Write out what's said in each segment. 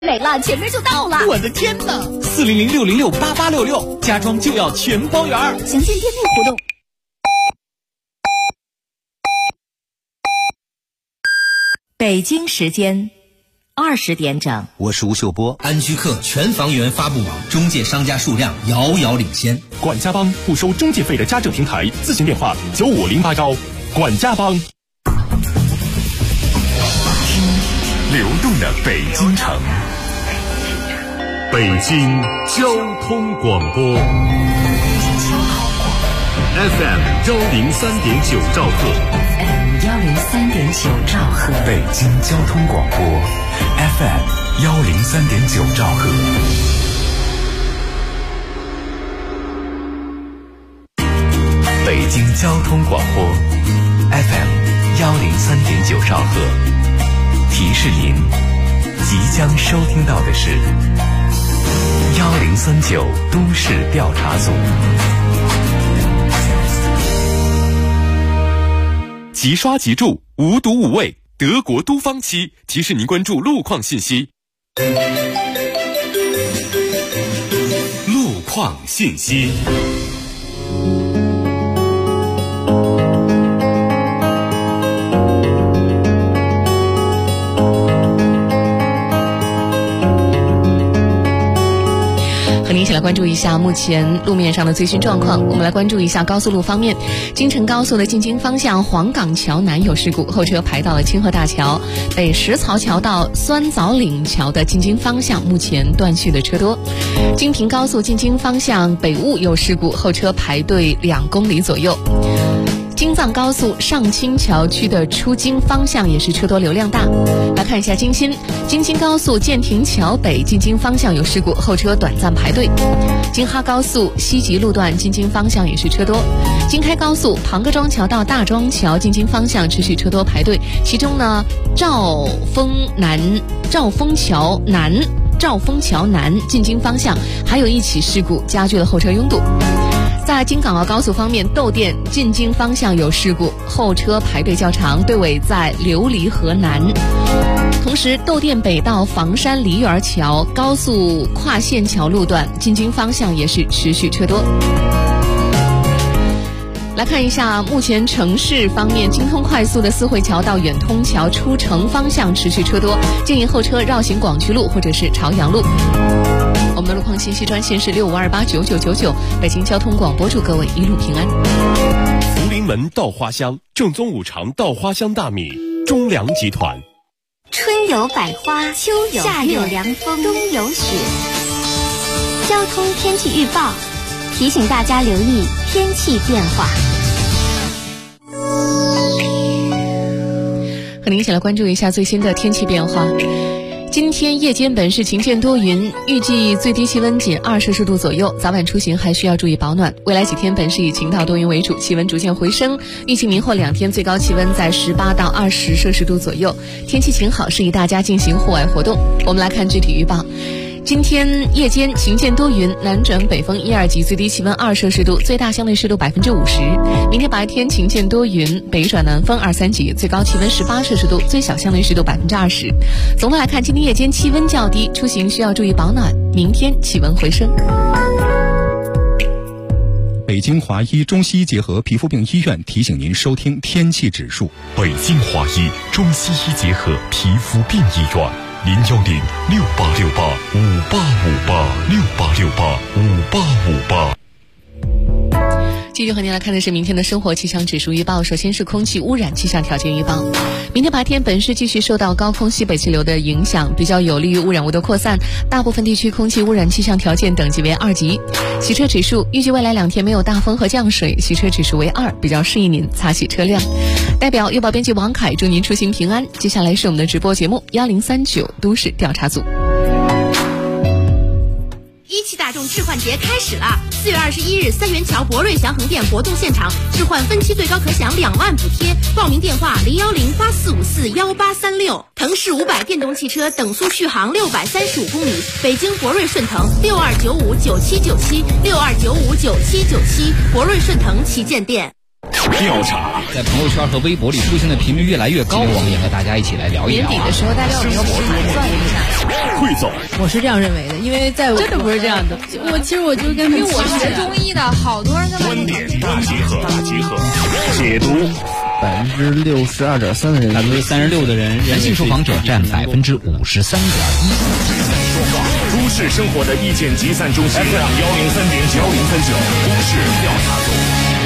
没了，前面就到了。 我的天哪！400-606-8866，家装就要全包圆。 详见店内活动。 北京时间20点整， 我是吴秀波。 安居客全房源发布网中介商家数量遥遥领先。 管家帮不收中介费的家政平台，咨询电话9508招。管家帮。 流动的北京城，北京交通广播 FM 103.9兆赫 103.9兆赫， 北京交通广播 FM 103.9兆赫。北京交通广播 FM 103.9兆赫。提示您，即将收听到的是1039都市调查组。 即刷即住，无毒无味，德国都方漆提示您关注路况信息。路况信息。 和您一起来关注一下目前路面上的最新状况。我们来关注一下高速路方面，京承高速的进京方向黄岗桥南有事故，后车排到了清河大桥，北石槽桥到酸枣岭桥的进京方向目前断续的车多。京平高速进京方向北坞有事故，后车排队2公里左右。京藏高速上清桥区的出京方向也是车多流量大。来看一下京新高速建亭桥北进京方向有事故，后车短暂排队。京哈高速西吉路段进京方向也是车多。京开高速庞各庄桥到大庄桥进京方向持续车多排队，其中呢兆丰桥南进京方向还有一起事故，加剧了后车拥堵。在京港澳高速方面，窦店进京方向有事故，后车排队较长，队尾在琉璃河南。同时，窦店北到房山梨园桥高速跨线桥路段进京方向也是持续车多。来看一下目前城市方面，京通快速的四惠桥到远通桥出城方向持续车多，建议后车绕行广渠路或者是朝阳路。我们的路况信息专线是65289999，北京交通广播，祝各位一路平安。 福临门稻花香，正宗五常稻花香大米，中粮集团。 春有百花，秋有夏有凉风，冬有雪。交通天气预报提醒大家留意天气变化。 和您一起来关注一下最新的天气变化。今天夜间本市晴间多云，预计最低气温仅2摄氏度左右，早晚出行还需要注意保暖。未来几天本市以晴到多云为主，气温逐渐回升，预计明后2天最高气温在18到20摄氏度左右，天气晴好，适宜大家进行户外活动。我们来看具体预报。今天夜间晴间多云，南转北风1、2级，最低气温2摄氏度，最大相对湿度50%。明天白天晴间多云，北转南风2、3级，最高气温18摄氏度，最小相对湿度20%。总的来看，今天夜间气温较低，出行需要注意保暖。明天气温回升。 北京华医中西医结合皮肤病医院提醒您收听天气指数。 北京华医中西医结合皮肤病医院。010-6868-5858，6868-5858。 继续和您来看的是明天的生活气象指数预报。首先是空气污染气象条件预报。明天白天本市继续受到高空西北气流的影响，比较有利于污染物的扩散，大部分地区空气污染气象条件等级为2级。洗车指数预计未来2天没有大风和降水，洗车指数为2，比较适宜您擦洗车辆。代表邮报编辑王凯祝您出行平安。接下来是我们的直播节目1039都市调查组。 17大众置换节开始了！4月21日，三元桥博瑞祥恒店活动现场，置换分期最高可享2万补贴。报名电话010-8454-1836。腾势500电动汽车等速续航635公里，北京博瑞顺腾62959797，62959797，博瑞顺腾旗舰店。 调查在朋友圈和微博里出现的频率越来越高，我们也和大家一起来聊一聊。 年底的时候，大家有没有算一下？ 汇总， 我是这样认为的，因为在真的不是这样的。 其实我就跟，因为我是学中医的，好多人在观点大集合，解读。 62.3%的人 ，36%的人，男性受访者占53.1%。 说话，都市生活的意见集散中心 FM 103.9，都市调查组。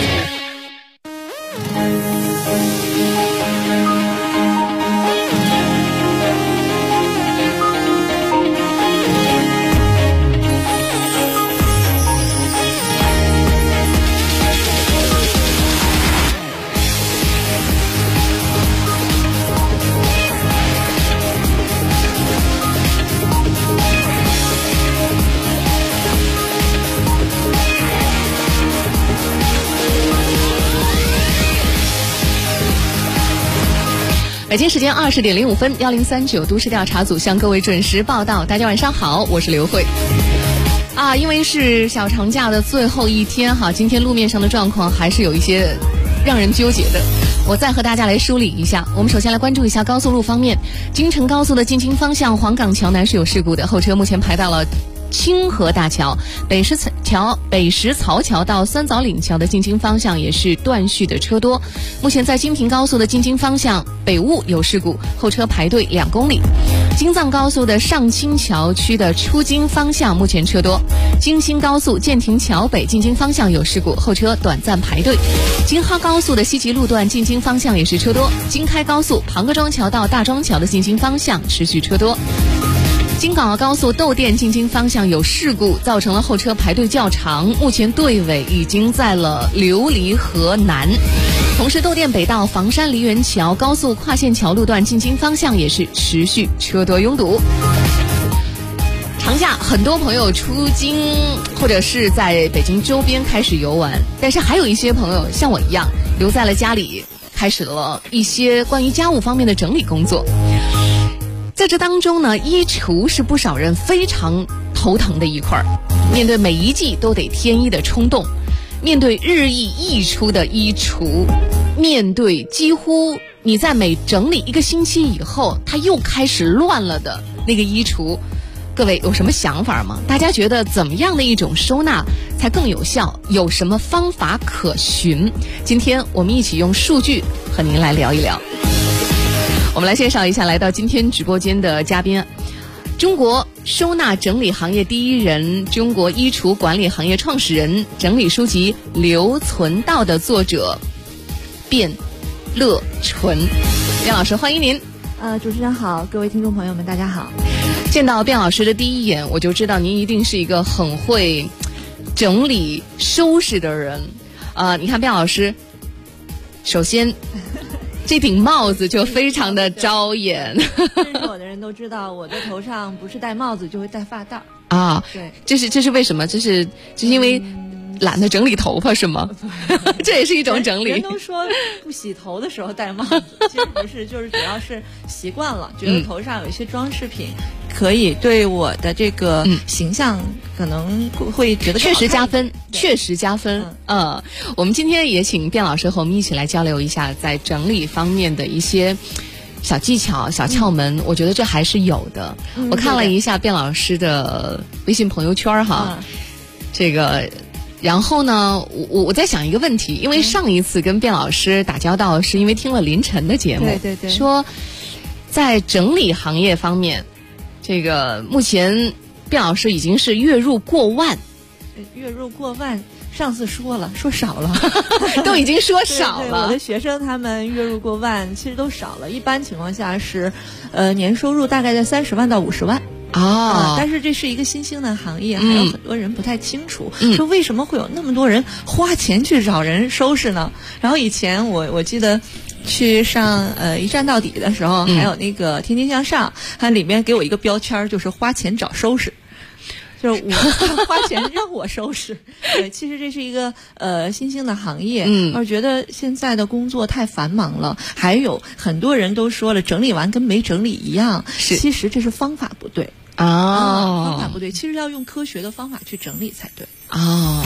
北京时间20点05分，1039都市调查组向各位准时报道。大家晚上好，我是刘慧。因为是小长假的最后一天哈，今天路面上的状况还是有一些让人纠结的。我再和大家来梳理一下。我们首先来关注一下高速路方面，京承高速的进京方向黄岗桥南是有事故的，后车目前排到了清河大桥、北石槽桥到酸枣岭桥的进京方向也是断续的车多。目前在京平高速的进京方向北坞有事故，后车排队2公里。京藏高速的上清桥区的出京方向目前车多。京新高速建亭桥北进京方向有事故，后车短暂排队。京哈高速的西吉路段进京方向也是车多。京开高速庞各庄桥到大庄桥的进京方向持续车多。京港澳高速窦店进京方向有事故，造成了后车排队较长，目前队尾已经在了琉璃河南。同时窦店北到房山梨园桥高速跨线桥路段进京方向也是持续车多拥堵。长假很多朋友出京或者是在北京周边开始游玩，但是还有一些朋友像我一样留在了家里，开始了一些关于家务方面的整理工作。在这当中呢，衣橱是不少人非常头疼的一块，面对每一季都得添衣的冲动，面对日益溢出的衣橱，面对几乎你在每整理1个星期以后它又开始乱了的那个衣橱，各位有什么想法吗？大家觉得怎么样的一种收纳才更有效？有什么方法可循？今天我们一起用数据和您来聊一聊。我们来介绍一下来到今天直播间的嘉宾，中国收纳整理行业第一人，中国衣橱管理行业创始人，整理书籍《留存道》的作者卞乐纯。卞老师，欢迎您。 主持人好，各位听众朋友们，大家好。 见到卞老师的第一眼，我就知道您一定是一个很会整理收拾的人。你看卞老师，首先这顶帽子就非常的招眼。 认识我的人都知道，我的头上不是戴帽子就会戴发带啊。 对， 这是为什么？这是因为懒得整理头发是吗？这也是一种整理。 人都说不洗头的时候戴帽子，其实不是，就是主要是习惯了，觉得头上有一些装饰品可以对我的这个形象可能会觉得确实加分，确实加分。我们今天也请卞老师和我们一起来交流一下在整理方面的一些小技巧、小窍门，我觉得这还是有的。我看了一下卞老师的微信朋友圈哈，这个。然后呢，我在想一个问题，因为上一次跟卞老师打交道是因为听了凌晨的节目， 对， 说在整理行业方面，这个目前卞老师已经是月入过万。 月入过万，上次说少了， 都已经说少了。 对，我的学生他们月入过万，其实都少了。一般情况下是，年收入大概在30万到50万。但是这是一个新兴的行业，还有很多人不太清楚，说为什么会有那么多人花钱去找人收拾呢？然后以前我记得去上一站到底的时候，还有那个天天向上，它里面给我一个标签，就是花钱找收拾。就是我花钱让我收拾。对，其实这是一个新兴的行业。我觉得现在的工作太繁忙了，还有很多人都说了，整理完跟没整理一样。其实这是方法不对。方法不对，其实要用科学的方法去整理才对。 其实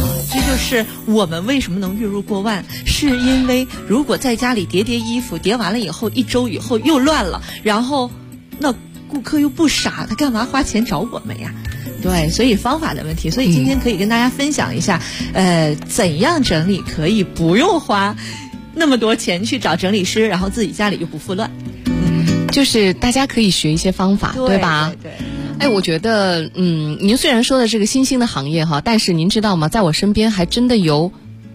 就是我们为什么能月入过万，是因为如果在家里叠衣服，叠完了以后1周以后又乱了，然后那顾客又不傻，他干嘛花钱找我们呀？对，所以方法的问题，所以今天可以跟大家分享一下，怎样整理可以不用花那么多钱去找整理师，然后自己家里又不复乱。 就是大家可以学一些方法，对吧？ 对。 哎，我觉得，您虽然说的这个新兴的行业哈，但是您知道吗？在我身边还真的有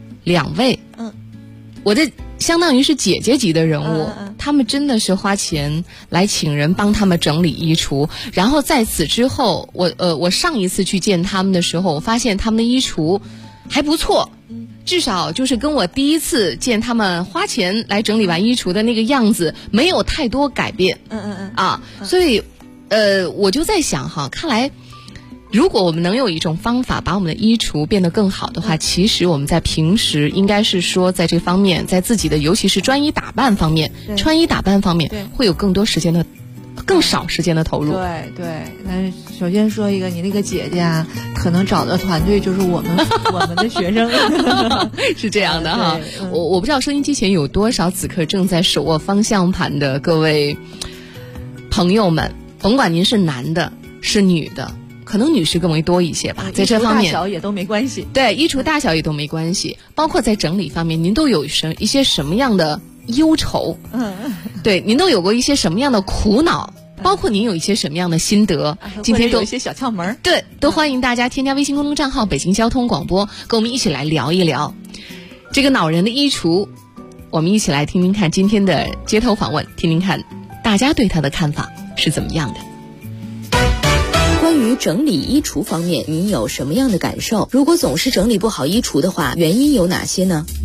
2位，我的相当于是姐姐级的人物，他们真的是花钱来请人帮他们整理衣橱，然后在此之后，我上一次去见他们的时候，我发现他们的衣橱还不错。至少就是跟我第一次见他们花钱来整理完衣橱的那个样子没有太多改变。所以我就在想哈，看来如果我们能有一种方法把我们的衣橱变得更好的话，其实我们在平时应该是说在这方面，在自己的尤其是穿衣打扮方面会有更少时间的投入。 对，那首先说一个，你那个姐姐啊，可能找的团队就是我们的学生， 是这样的哈。我不知道收音机前有多少此刻正在手握方向盘的各位朋友们，甭管您是男的是女的，可能女士更为多一些吧，在这方面衣橱大小也都没关系。 对，衣橱大小也都没关系，包括在整理方面，您都有一些什么样的忧愁？对，您都有过一些什么样的苦恼？包括您有一些什么样的心得？今天都有一些小窍门。 对，都欢迎大家添加微信公众账号北京交通广播，跟我们一起来聊一聊这个恼人的衣橱。我们一起来听听看今天的街头访问，听听看大家对他的看法是怎么样的。 关于整理衣橱方面，您有什么样的感受？如果总是整理不好衣橱的话，原因有哪些呢？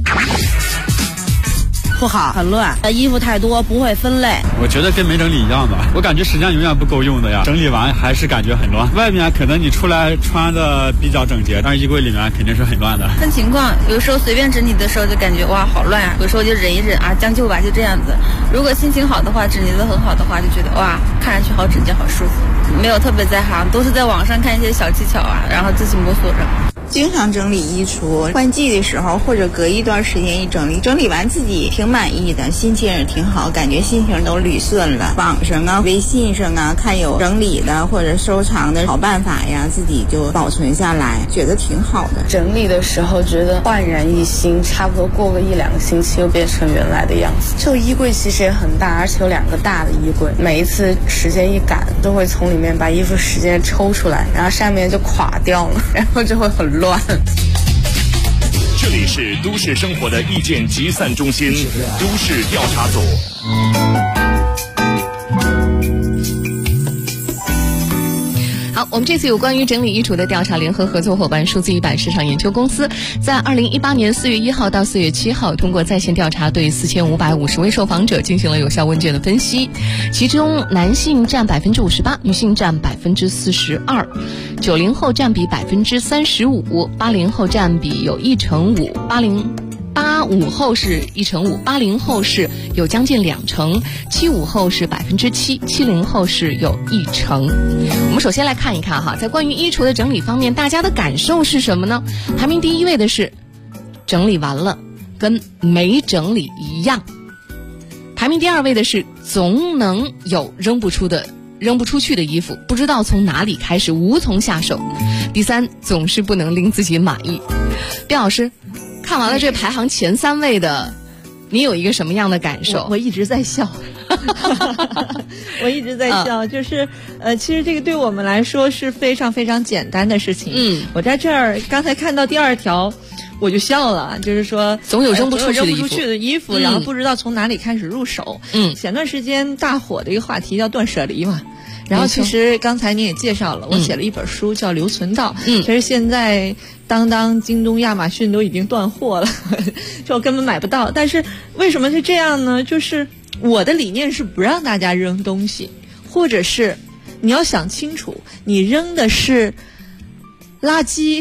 不好，很乱，衣服太多，不会分类。 我觉得跟没整理一样吧，我感觉时间永远不够用的呀，整理完还是感觉很乱。外面可能你出来穿的比较整洁，但是衣柜里面肯定是很乱的。 分情况，有时候随便整理的时候就感觉哇好乱啊，有时候就忍一忍啊，将就吧，就这样子。如果心情好的话，整理得很好的话，就觉得哇看上去好整洁好舒服。没有特别在行，都是在网上看一些小技巧啊，然后自己摸索着。 经常整理衣橱，换季的时候或者隔一段时间一整理，整理完自己挺满意的，心情也挺好，感觉心情都捋顺了。网上啊、微信上啊看有整理的或者收藏的好办法呀，自己就保存下来，觉得挺好的。 整理的时候觉得焕然一新，差不多过个1-2个星期又变成原来的样子。这个衣柜其实也很大，而且有2个大的衣柜，每一次时间一赶，都会从里面把衣服时间抽出来，然后上面就垮掉了，然后就会很乱。 这里是都市生活的意见集散中心，都市调查组。 好，我们这次有关于整理衣橱的调查，联合合作伙伴数字一百市场研究公司在2018年4月1号到4月7号通过在线调查，对4550位受访者进行了有效问卷的分析，其中男性占58%，女性占42%，90后占比35%，80后占比有1/5，85后是1/5，80后是有将近2%，75后是7%，70后是有1%。我们首先来看一看哈，在关于衣橱的整理方面，大家的感受是什么呢？排名第1位的是整理完了跟没整理一样，排名第2位的是总能有扔不出去的衣服，不知道从哪里开始，无从下手。第3，总是不能令自己满意。卞老师，看完了这排行前3位的，你有一个什么样的感受？ 我一直在笑。我一直在笑，就是其实这个对我们来说是非常非常简单的事情。我在这儿刚才看到第2条我就笑了，就是说总有扔不出去的衣服，然后不知道从哪里开始入手。前段时间大火的一个话题叫断舍离嘛，然后其实刚才你也介绍了，我写了一本书叫留存道。其实现在当京东、亚马逊都已经断货了，就根本买不到。但是为什么是这样呢？就是我的理念是不让大家扔东西，或者是你要想清楚，你扔的是垃圾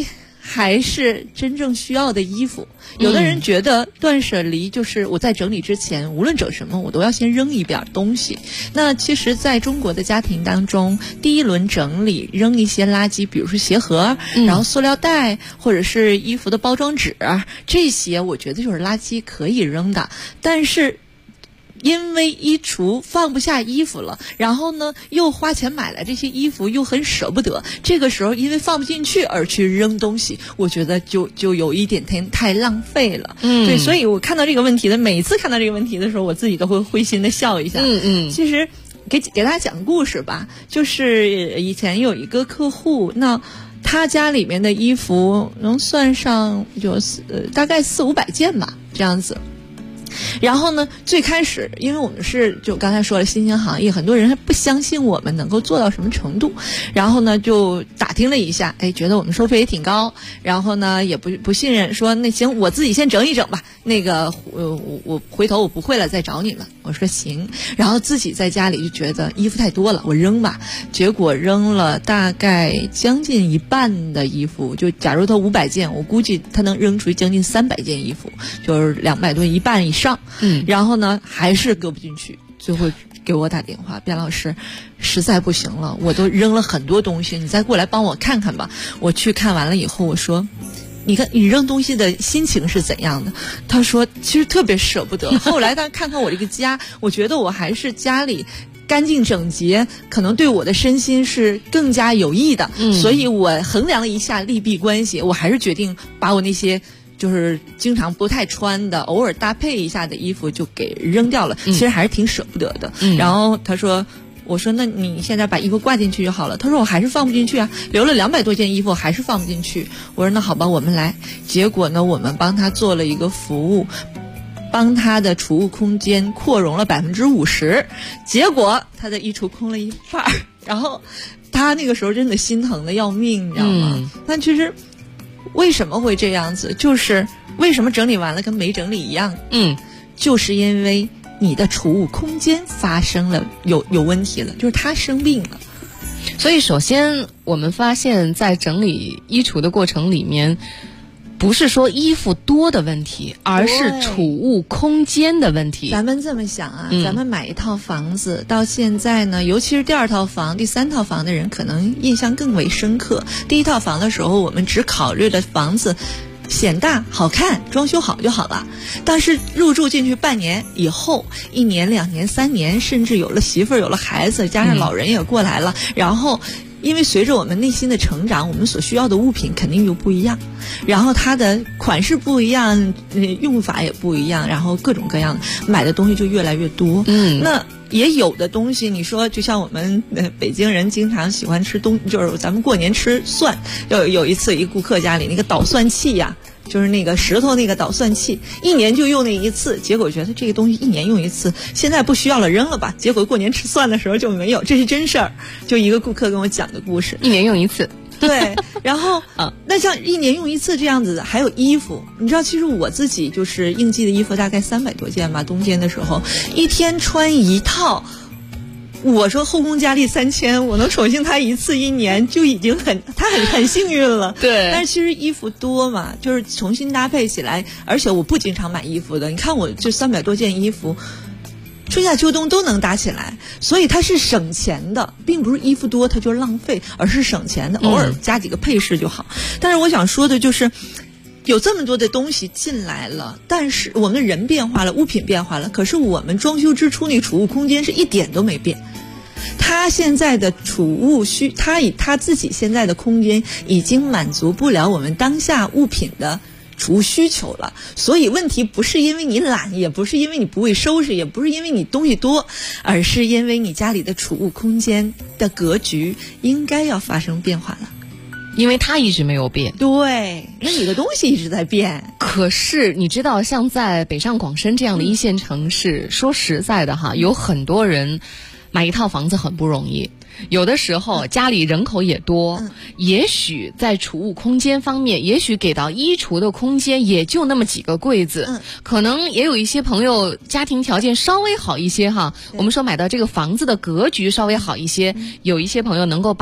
还是真正需要的衣服。有的人觉得断舍离就是我在整理之前，无论整什么，我都要先扔一点东西。那其实在中国的家庭当中，第一轮整理扔一些垃圾，比如说鞋盒，然后塑料袋，或者是衣服的包装纸，这些我觉得就是垃圾可以扔的。但是因为衣橱放不下衣服了，然后呢又花钱买来这些衣服，又很舍不得，这个时候因为放不进去而去扔东西，我觉得就有一点太浪费了。对，所以我看到这个问题的，每次看到这个问题的时候，我自己都会灰心的笑一下。其实给大家讲个故事吧，就是以前有一个客户，那他家里面的衣服能算上就大概400-500件吧，这样子。然后呢，最开始因为我们是就刚才说了新兴行业，很多人还不相信我们能够做到什么程度，然后呢就打听了一下，觉得我们收费也挺高，然后呢也不信任，说那行我自己先整一整吧，那个我回头我不会了再找你们。我说行，然后自己在家里就觉得衣服太多了，我扔吧，结果扔了大概将近一半的衣服，就假如他500件，我估计他能扔出将近300件衣服，就是200多，一半以上。然后呢还是搁不进去，最后给我打电话，卞老师实在不行了，我都扔了很多东西，你再过来帮我看看吧。我去看完了以后，我说你看你扔东西的心情是怎样的？他说其实特别舍不得。后来他看看我这个家，我觉得我还是家里干净整洁，可能对我的身心是更加有益的。所以我衡量了一下利弊关系，我还是决定把我那些就是经常不太穿的，偶尔搭配一下的衣服就给扔掉了。其实还是挺舍不得的。然后他说，我说那你现在把衣服挂进去就好了。他说我还是放不进去啊，留了200多件衣服还是放不进去。我说那好吧，我们来。结果呢，我们帮他做了一个服务，帮他的储物空间扩容了50%，结果他的衣橱空了一半，然后他那个时候真的心疼的要命，你知道吗？但其实为什么会这样子？就是为什么整理完了跟没整理一样？就是因为你的储物空间发生了有问题了，就是他生病了。 所以首先我们发现在整理衣橱的过程里面，不是说衣服多的问题，而是储物空间的问题。 咱们这么想啊，咱们买一套房子到现在呢，尤其是第2套房、第3套房的人可能印象更为深刻。第1套房的时候，我们只考虑了房子显大好看，装修好就好了。但是入住进去半年以后，1年、2年、3年，甚至有了媳妇儿，有了孩子，加上老人也过来了，然后因为随着我们内心的成长，我们所需要的物品肯定又不一样，然后它的款式不一样，用法也不一样，然后各种各样的买的东西就越来越多。那也有的东西，你说就像我们北京人经常喜欢吃就是咱们过年吃蒜，有一次一个顾客家里那个捣蒜器呀，就是那个石头那个捣蒜器，1年就用那一次，结果觉得这个东西1年用一次，现在不需要了，扔了吧。结果过年吃蒜的时候就没有，这是真事儿。就一个顾客跟我讲的故事， 1年用一次。 对，然后那像1年用一次这样子的，还有衣服，你知道，其实我自己就是应季的衣服大概300多件吧，冬天的时候一天穿1套。我说后宫佳丽3000，我能宠幸他1次1年就已经很幸运了。 对， 但是其实衣服多嘛，就是重新搭配起来，而且我不经常买衣服的，你看我就300多件衣服，春夏秋冬都能搭起来，所以它是省钱的，并不是衣服多它就浪费，而是省钱的，偶尔加几个配饰就好。但是我想说的就是有这么多的东西进来了，但是我们的人变化了，物品变化了，可是我们装修之初那储物空间是一点都没变。他现在的储物他自己现在的空间已经满足不了我们当下物品的储物需求了。所以问题不是因为你懒，也不是因为你不会收拾，也不是因为你东西多，而是因为你家里的储物空间的格局应该要发生变化了。 因为它一直没有变。 对，那你的东西一直在变。 可是你知道，像在北上广深这样的一线城市，说实在的哈，有很多人买一套房子很不容易。有的时候家里人口也多，也许在储物空间方面，也许给到衣橱的空间也就那么几个柜子，可能也有一些朋友家庭条件稍微好一些哈，我们说买到这个房子的格局稍微好一些，有一些朋友能够把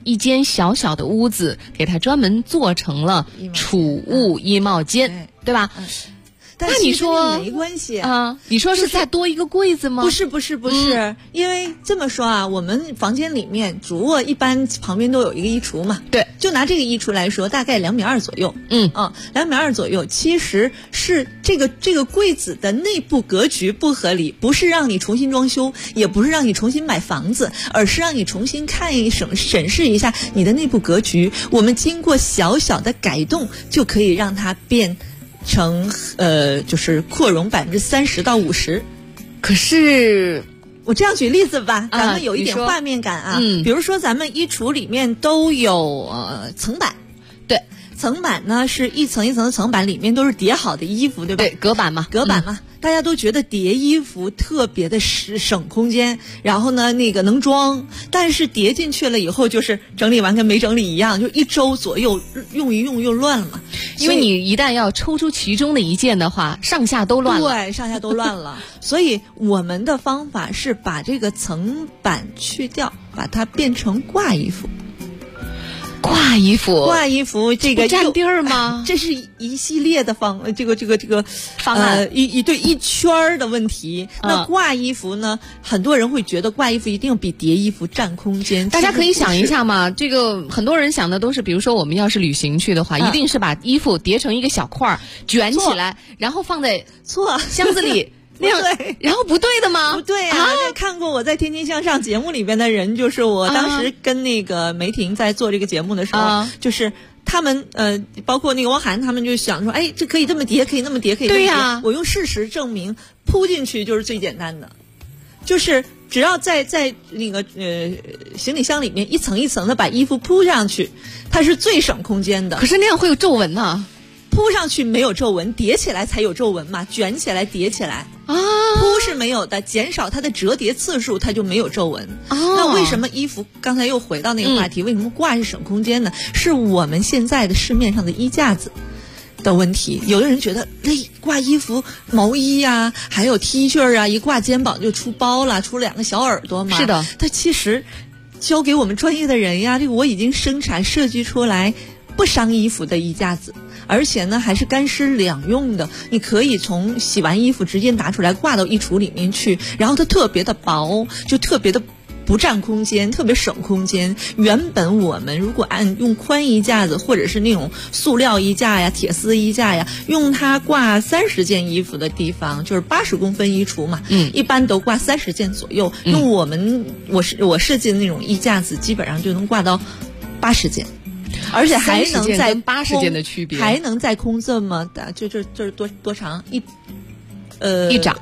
一间小小的屋子，给它专门做成了储物衣帽间，对吧？ 但那你说没关系啊？你说是再多一个柜子吗？ 不是，因为这么说啊，我们房间里面主卧一般旁边都有一个衣橱嘛。 对， 就拿这个衣橱来说，大概2.2米左右。2.2米左右，其实是这个柜子的内部格局不合理，不是让你重新装修，也不是让你重新买房子，而是让你重新审视一下你的内部格局。我们经过小小的改动，就可以让它变成就是扩容30%到50%。 可是我这样举例子吧，咱们有一点画面感啊。比如说咱们衣橱里面都有层板，对，层板呢是一层一层的层板，里面都是叠好的衣服，对吧？ 对，隔板嘛。 大家都觉得叠衣服特别的省空间，然后呢那个能装，但是叠进去了以后就是整理完跟没整理一样，就1周左右用一用又乱了嘛。 因为你一旦要抽出其中的一件的话，上下都乱了。 对，上下都乱了。所以我们的方法是把这个层板去掉，把它变成挂衣服。 挂衣服这个不占地儿吗？ 这是一系列的这个方案， 一圈的问题。那挂衣服呢，很多人会觉得挂衣服一定比叠衣服占空间。 大家可以想一下嘛，这个很多人想的都是，比如说我们要是旅行去的话，一定是把衣服叠成一个小块卷起来，然后放在箱子里。那样，然后不对的吗？ 不对啊！看过我在《天天向上》节目里边的人，就是我当时跟那个梅婷在做这个节目的时候，就是他们包括那个汪涵，他们就想说，哎，这可以这么叠，可以那么叠，可以这么叠。对呀，我用事实证明，铺进去就是最简单的，就是只要在那个行李箱里面一层一层的把衣服铺上去，它是最省空间的。 可是那样会有皱纹呢。 铺上去没有皱纹，叠起来才有皱纹嘛，卷起来叠起来铺是没有的，减少它的折叠次数，它就没有皱纹。那为什么衣服刚才又回到那个话题，为什么挂是省空间呢？是我们现在的市面上的衣架子的问题。有的人觉得挂衣服毛衣呀，还有 T 恤啊，一挂肩膀就出包了，出2个小耳朵嘛。 是的， 它其实交给我们专业的人呀，这个我已经生产设计出来不伤衣服的衣架子，而且呢还是干湿两用的，你可以从洗完衣服直接拿出来挂到衣橱里面去，然后它特别的薄，就特别的不占空间，特别省空间。原本我们如果用宽衣架子或者是那种塑料衣架呀、铁丝衣架呀，用它挂30件衣服的地方，就是80公分衣橱嘛，一般都挂30件左右。用我设计的那种衣架子，基本上就能挂到80件。而且还能在 80件的区别， 还能再空这么的，就是多长一掌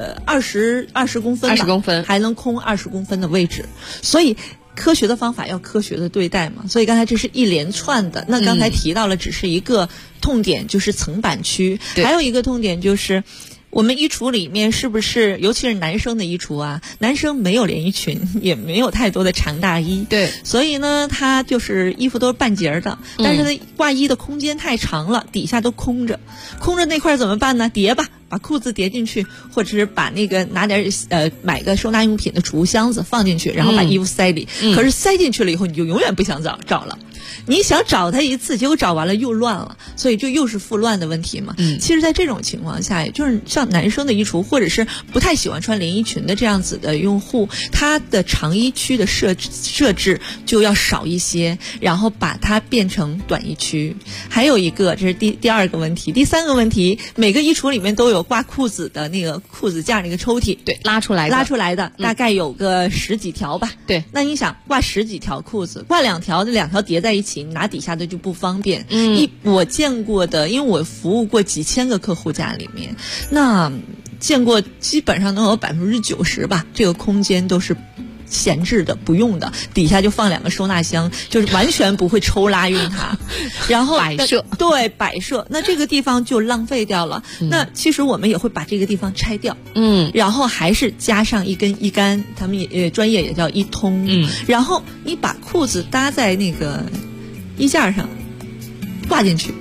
20公分吧， 20公分还能空20公分的位置。所以科学的方法要科学的对待嘛。所以刚才这是一连串的。那刚才提到了只是一个痛点，就是层板区，还有一个痛点就是。我们衣橱里面是不是，尤其是男生的衣橱啊，男生没有连衣裙，也没有太多的长大衣， 对， 所以呢，他就是衣服都是半截的，但是呢，挂衣的空间太长了，底下都空着那块怎么办呢？叠吧，把裤子叠进去，或者是把那个拿点买个收纳用品的储物箱子放进去，然后把衣服塞里。可是塞进去了以后，你就永远不想找了。你想找它一次，结果找完了又乱了，所以就又是复乱的问题嘛。其实在这种情况下，也就是像男生的衣橱，或者是不太喜欢穿连衣裙的这样子的用户，他的长衣区的设置就要少一些，然后把它变成短衣区。还有一个，这是第二个问题。第三个问题，每个衣橱里面都有挂裤子的那个裤子架那个抽屉， 对，拉出来的， 大概有个10几条吧。 对， 那你想挂10几条裤子，挂2条，这2条叠在一起，你拿底下的就不方便。我见过的，因为我服务过几千个客户家里面，那见过基本上能有90%吧，这个空间都是闲置的，不用的，底下就放2个收纳箱，就是完全不会抽拉用它，然后摆设， 对，摆设，那这个地方就浪费掉了。那其实我们也会把这个地方拆掉，然后还是加上一根衣杆，他们也专业也叫衣通，然后你把裤子搭在那个衣架上挂进去，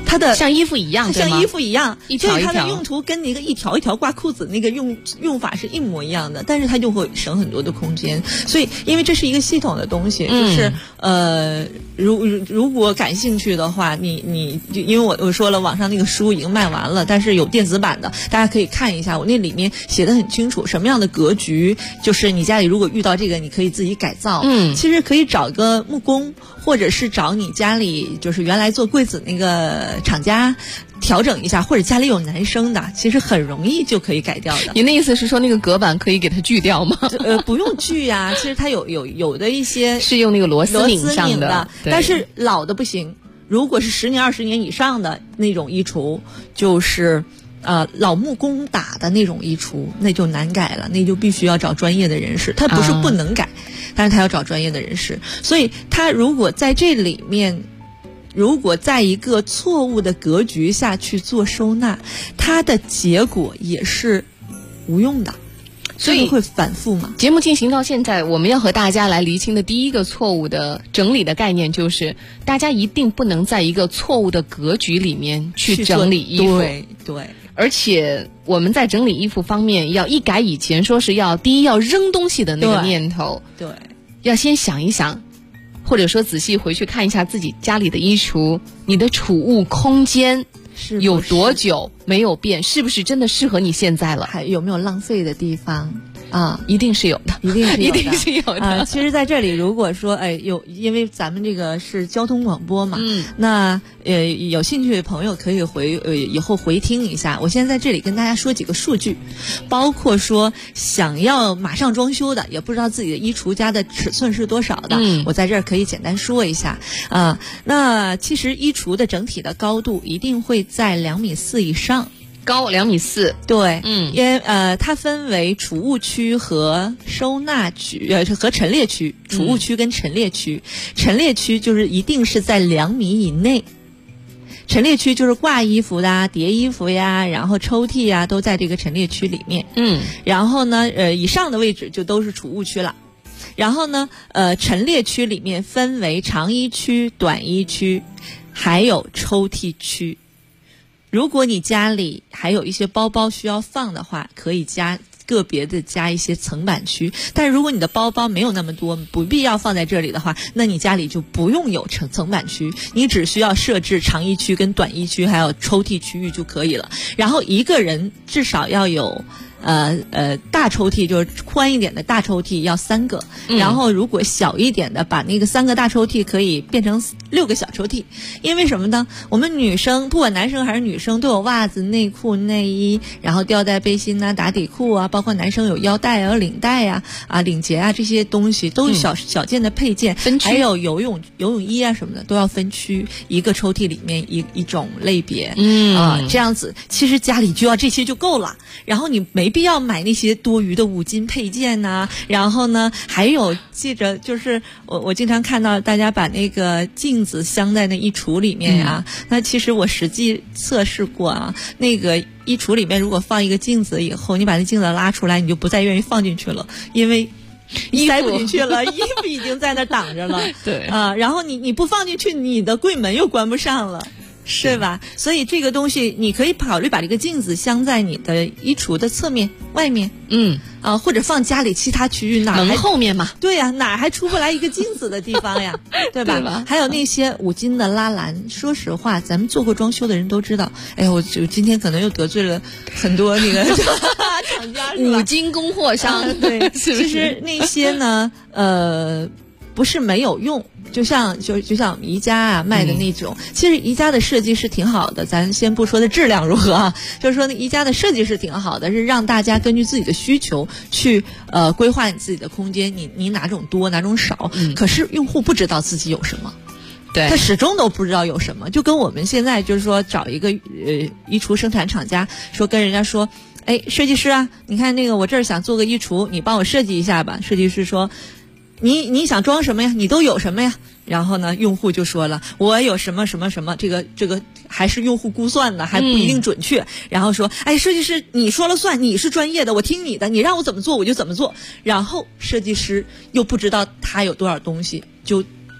它的像衣服一样， 像衣服一样， 一条一条， 它的用途跟那个一条一条挂裤子那个用法是一模一样的，但是它就会省很多的空间。所以，因为这是一个系统的东西，就是如果感兴趣的话，你因为我说了，网上那个书已经卖完了，但是有电子版的，大家可以看一下。我那里面写的很清楚，什么样的格局，就是你家里如果遇到这个，你可以自己改造。其实可以找个木工，或者是找你家里就是原来做柜子那个厂家调整一下，或者家里有男生的，其实很容易就可以改掉的。 你的意思是说那个隔板可以给它锯掉吗？ 不用锯呀，其实它有的一些是用那个螺丝拧上的， 但是老的不行。如果是10年20年以上的那种衣橱，就是老木工打的那种衣橱，那就难改了，那就必须要找专业的人士。他不是不能改，但是他要找专业的人士。所以他如果在这里面，如果在一个错误的格局下去做收纳，它的结果也是无用的。所以会反复嘛？ 节目进行到现在，我们要和大家来厘清的第一个错误的整理的概念，就是大家一定不能在一个错误的格局里面去整理衣服。 对。 而且我们在整理衣服方面，要一改以前说是第一要扔东西的那个念头， 对， 要先想一想，或者说仔细回去看一下自己家里的衣橱，你的储物空间是有多久没有变，是不是真的适合你现在了？ 还有没有浪费的地方？ 一定是有的， 一定是有的。 其实在这里，如果说因为咱们这个是交通广播嘛，那有兴趣的朋友可以以后回听一下。我现在在这里跟大家说几个数据，包括说想要马上装修的，也不知道自己的衣橱家的尺寸是多少的，我在这儿可以简单说一下那其实衣橱的整体的高度一定会在2.4米以上。 高2.4米， 对，它分为储物区和收纳区，和陈列区。储物区跟陈列区，陈列区就是一定是在2米以内。陈列区就是挂衣服的、叠衣服呀，然后抽屉呀，都在这个陈列区里面。然后呢，以上的位置就都是储物区了。然后呢，陈列区里面分为长衣区、短衣区，还有抽屉区。如果你家里还有一些包包需要放的话，可以个别的加一些层板区。但是如果你的包包没有那么多，不必要放在这里的话，那你家里就不用有层板区，你只需要设置长衣区跟短衣区还有抽屉区域就可以了。然后一个人至少要有大抽屉，就是宽一点的大抽屉要3个，然后如果小一点的，把那个3个大抽屉可以变成6个小抽屉。因为什么呢？我们女生不管男生还是女生都有袜子、内裤、内衣，然后吊带、背心啊、打底裤啊，包括男生有腰带啊、领带啊、领结啊，这些东西都是小件的配件， 分区。 还有游泳衣啊什么的都要分区，一个抽屉里面一种类别。这样子其实家里就要这些就够了。然后你没必要买那些多余的5金配件呐。然后呢，还有记着，就是我经常看到大家把那个镜子镶在那衣橱里面呀。那其实我实际测试过那个衣橱里面如果放一个镜子以后，你把那镜子拉出来，你就不再愿意放进去了，因为塞不进去了，衣服已经在那挡着了。 对然后你不放进去，你的柜门又关不上了。对吧？所以这个东西你可以考虑把这个镜子镶在你的衣橱的侧面、外面，或者放家里其他区域门后面嘛。 对呀，哪还出不来一个镜子的地方呀？对吧？还有那些5金的拉篮，说实话，咱们做过装修的人都知道。我今天可能又得罪了很多那个厂家 ，5金供货商。 对，其实那些呢，不是没有用。就像宜家卖的那种，其实宜家的设计是挺好的，咱先不说的质量如何就是说宜家的设计是挺好的，是让大家根据自己的需求去规划你自己的空间，你哪种多哪种少。可是用户不知道自己有什么， 对， 他始终都不知道有什么。就跟我们现在就是说找一个衣橱生产厂家，说跟人家说，设计师啊，你看那个我这儿想做个衣橱，你帮我设计一下吧。设计师说，你想装什么呀？你都有什么呀？然后呢，用户就说了，我有什么什么什么，这个还是用户估算的，还不一定准确。然后说，设计师你说了算，你是专业的，我听你的，你让我怎么做我就怎么做。然后设计师又不知道他有多少东西，就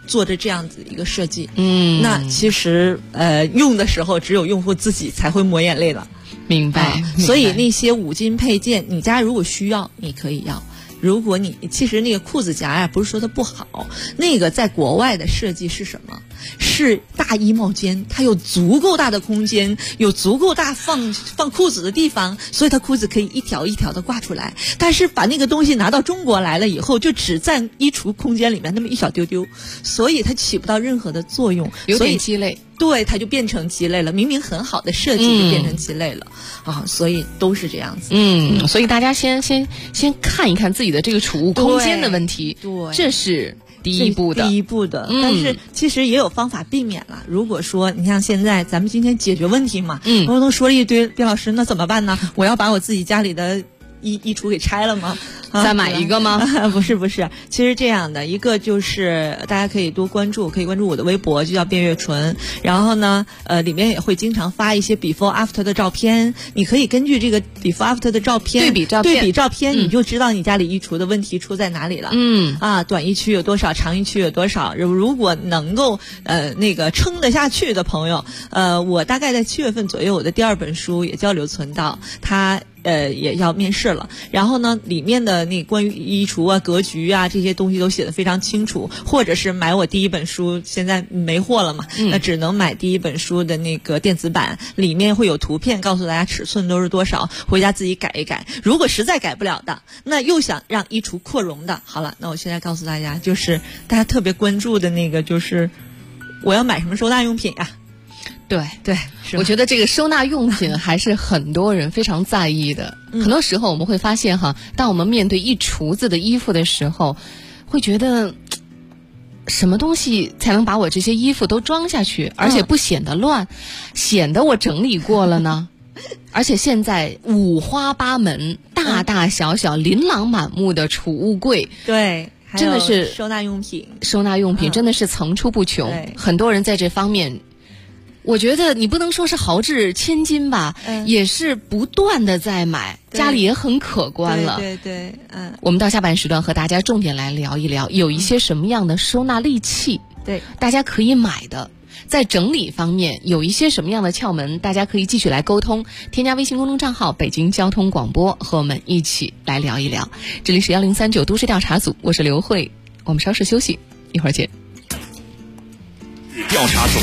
做着这样子一个设计。那其实用的时候只有用户自己才会抹眼泪了。 明白。 所以那些五金配件，你家如果需要，你可以要。如果你其实那个裤子夹呀，不是说它不好，那个在国外的设计是什么？是大衣帽间，它有足够大的空间，有足够大放裤子的地方，所以它裤子可以一条一条的挂出来。但是把那个东西拿到中国来了以后，就只占衣橱空间里面那么一小丢丢，所以它起不到任何的作用， 有点鸡肋。 对，它就变成鸡肋了。明明很好的设计就变成鸡肋了所以都是这样子。 所以大家先看一看自己的这个储物空间的问题， 对， 这是第一步的。 但是其实也有方法避免了。如果说你像现在咱们今天解决问题嘛，朋友都说了一堆，卞老师那怎么办呢？我要把我自己家里的衣橱给拆了吗？ 再买一个吗？ 不是，其实这样的一个就是大家可以多关注，可以关注我的微博，就叫卞月纯。然后呢，里面也会经常发一些 before after 的照片，你可以根据这个 before after 的照片对比照片， 你就知道你家里衣橱的问题出在哪里了。短衣区有多少，长衣区有多少。如果能够那个撑得下去的朋友，我大概在7月份左右，我的第2本书也叫留存到它。也要面试了，然后呢，里面的那关于衣橱啊、格局啊这些东西都写得非常清楚，或者是买我第1本书，现在没货了嘛，那只能买第1本书的那个电子版，里面会有图片告诉大家尺寸都是多少，回家自己改一改。如果实在改不了的，那又想让衣橱扩容的，好了，那我现在告诉大家，就是大家特别关注的那个，就是我要买什么收纳用品呀？ 对，我觉得这个收纳用品还是很多人非常在意的。很多时候我们会发现当我们面对一橱子的衣服的时候，会觉得什么东西才能把我这些衣服都装下去，而且不显得乱，显得我整理过了呢？而且现在五花八门、大大小小、琳琅满目的储物柜， 对， 真的是收纳用品真的是层出不穷。很多人在这方面，我觉得你不能说是豪掷千金吧，也是不断的在买，家里也很可观了。 对， 我们到下半时段和大家重点来聊一聊，有一些什么样的收纳利器， 对， 大家可以买的。在整理方面有一些什么样的窍门，大家可以继续来沟通。添加微信公众账号北京交通广播，和我们一起来聊一聊。这里是1039都市调查组，我是刘慧，我们稍事休息，一会儿见。 调查组。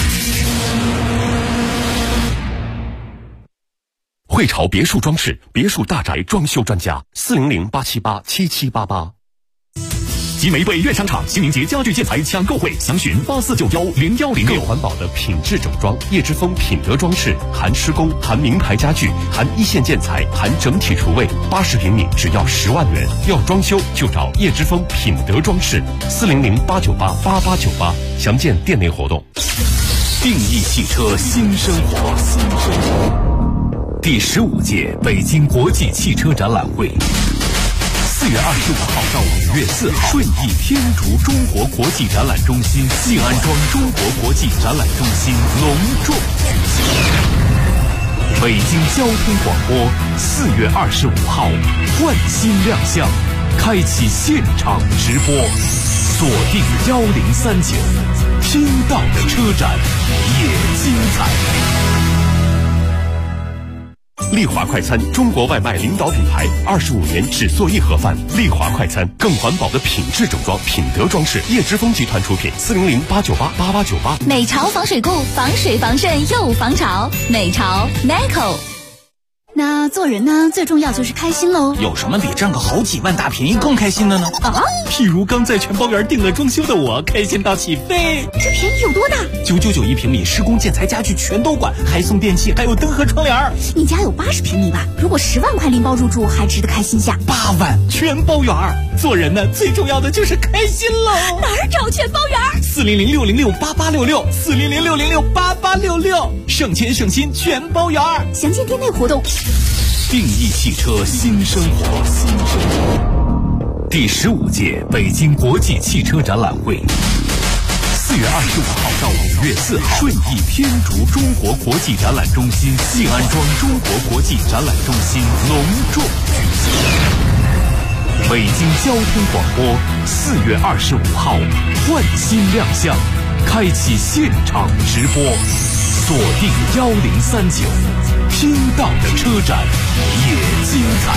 汇潮别墅装饰，别墅大宅装修专家，400-878-7788。集美北苑商场新明节家具建材抢购会，详询84910106。更环保的品质整装，叶之峰品德装饰，含施工，含名牌家具，含一线建材，含整体厨卫，80平米只要10万元。要装修就找叶之峰品德装饰，400-898-8898。详见店内活动。定义汽车新生活。第15届北京国际汽车展览会，4月25号到5月4号，顺义天竺中国国际展览中心西安庄中国国际展览中心隆重举行。北京交通广播4月25号换新亮相，开启现场直播，锁定1039，听到的车展也精彩。丽华快餐，中国外卖领导品牌，25年只做一盒饭。丽华快餐，更环保的品质整装，品德装饰，叶之峰集团出品，400-898-8898。 美潮防水固，防水防渗又防潮，美潮 Macco。那做人呢，最重要就是开心喽。 有什么比挣个好几万大便宜更开心的呢？譬如刚在全包园订了装修的我，开心到起飞。 这便宜有多大 ？999一平米，施工建材家具全都管，还送电器，还有灯和窗帘。 你家有80平米吧？如果10万块拎包入住，还值得开心下。 8万全包园。做人呢，最重要的就是开心喽。 哪儿找全包园 ？400-606-8866，400-606-8866，省钱省心全包园。 详见店内活动。 定义汽车新生活。第15届北京国际汽车展览会，4月25号到5月4号，顺义天竺中国国际展览中心西安庄中国国际展览中心隆重举行。 北京交通广播4月25号换新亮相，开启现场直播，锁定1039，听到的车展也精彩。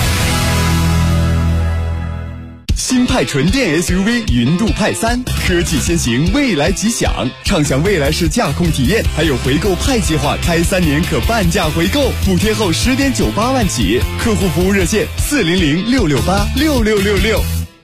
新派纯电 SUV 云度派3，科技先行，未来吉祥，畅享未来式驾控体验，还有回购派计划，开3年可半价回购，补贴后10.98万起，客户服务热线400-668-6666。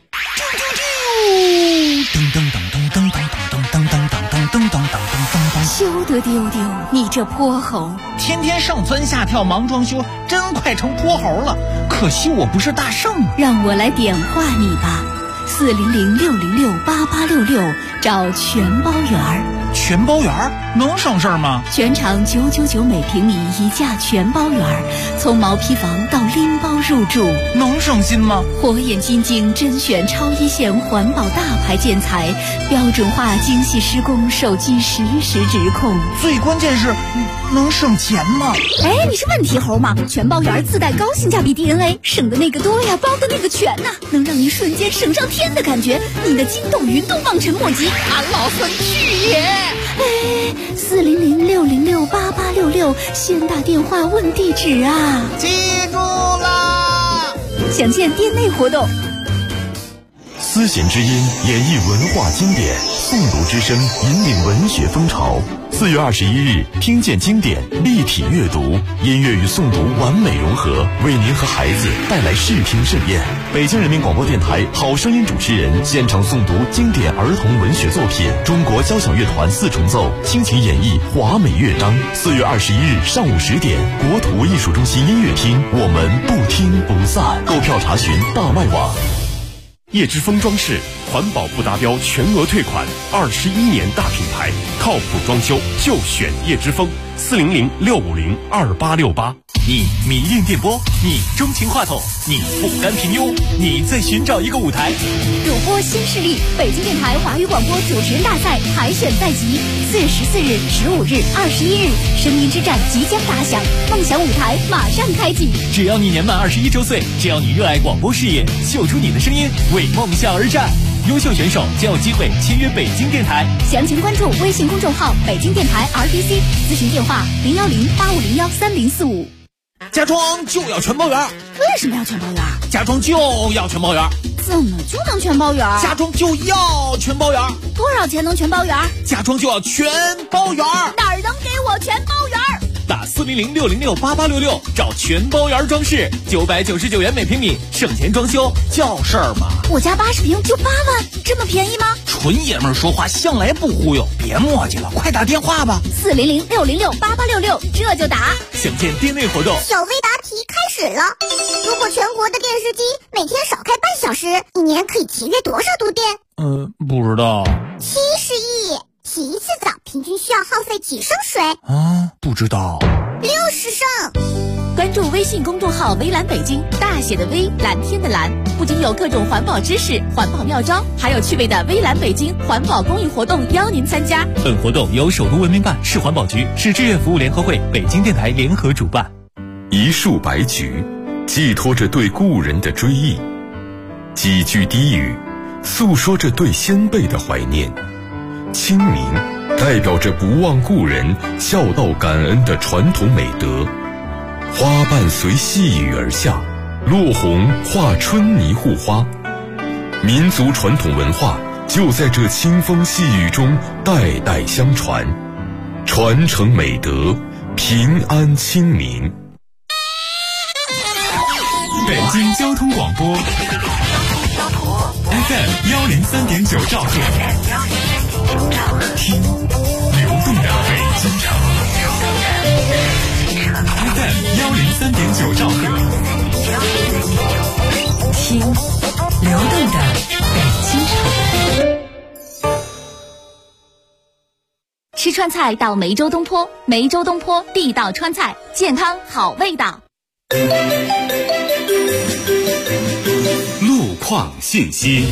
休得丢丢，你这泼猴！ 天天上蹿下跳忙装修，真快成泼猴了。可惜我不是大圣， 让我来点化你吧。400-606-8866，找全包园儿。 全包园儿能省事儿吗？ 全场999每平米一价全包园儿，从毛坯房到拎包入住， 能省心吗？ 火眼金睛甄选超一线环保大牌建材，标准化精细施工，手机实时直控。 最关键是能省钱吗？ 哎，你是问题猴吗？全包园自带高性价比 DNA， 省的那个多呀，包的那个全呐，能让你瞬间省上天的感觉，你的惊动云都望尘莫及。 俺老孙去也！ 哎，400-606-8866，先打电话问地址啊！ 记住啦！ 详见店内活动。 丝弦之音演绎文化经典，诵读之声引领文学风潮。4月21日，听见经典，立体阅读，音乐与诵读完美融合，为您和孩子带来视听盛宴。北京人民广播电台好声音主持人现场诵读经典儿童文学作品，中国交响乐团4重奏倾情演绎华美乐章。4月21日上午10点，国土艺术中心音乐厅，我们不听不散。购票查询大麦网。叶之峰装饰环保不达标全额退款，21年大品牌，靠谱装修就选叶之峰。400-650-2868。你迷恋电波，你钟情话筒，你不甘平庸，你在寻找一个舞台。 主播新势力，北京电台华语广播主持人大赛海选在即，4月14日、15日、21日，声音之战即将打响，梦想舞台马上开启。 只要你年满21周岁，只要你热爱广播事业，秀出你的声音，为梦想而战。优秀选手将有机会签约北京电台。 详情关注微信公众号北京电台 RTC， 咨询电话010-8501-3045。 家装就要全包圆。 为什么要全包圆？ 家装就要全包圆。 怎么就能全包圆？ 家装就要全包圆。 多少钱能全包圆？ 家装就要全包圆。 哪儿能给我全包圆？ 打400-606-8866，找全包圆装饰，999元每平米，省钱装修叫事儿吗？ 我家80平就8万，这么便宜吗？ 纯爷们儿说话向来不忽悠，别磨叽了，快打电话吧。 400-606-8866，这就打。 详见店内活动。 小微答题开始了。如果全国的电视机每天少开半小时，一年可以节约多少度电？ 不知道。 70亿。洗一次澡平均需要耗费几升水？ 不知道。 60升。 关注微信公众号微蓝北京，大写的微，蓝天的蓝，不仅有各种环保知识、环保妙招，还有趣味的微蓝北京环保公益活动邀您参加。 本活动由首都文明办、市环保局、市志愿服务联合会、北京电台联合主办。 一束白菊，寄托着对故人的追忆；几句低语，诉说着对先辈的怀念。清明代表着不忘故人、孝道感恩的传统美德。花瓣随细雨而下，落红化春泥护花。民族传统文化就在这清风细雨中代代相传，传承美德，平安清明。 北京交通广播 FM 103.9兆赫，听流动的北京城。FM 103.9兆赫， 听流动的北京城。吃川菜到梅州东坡，梅州东坡地道川菜，健康好味道。 路况信息。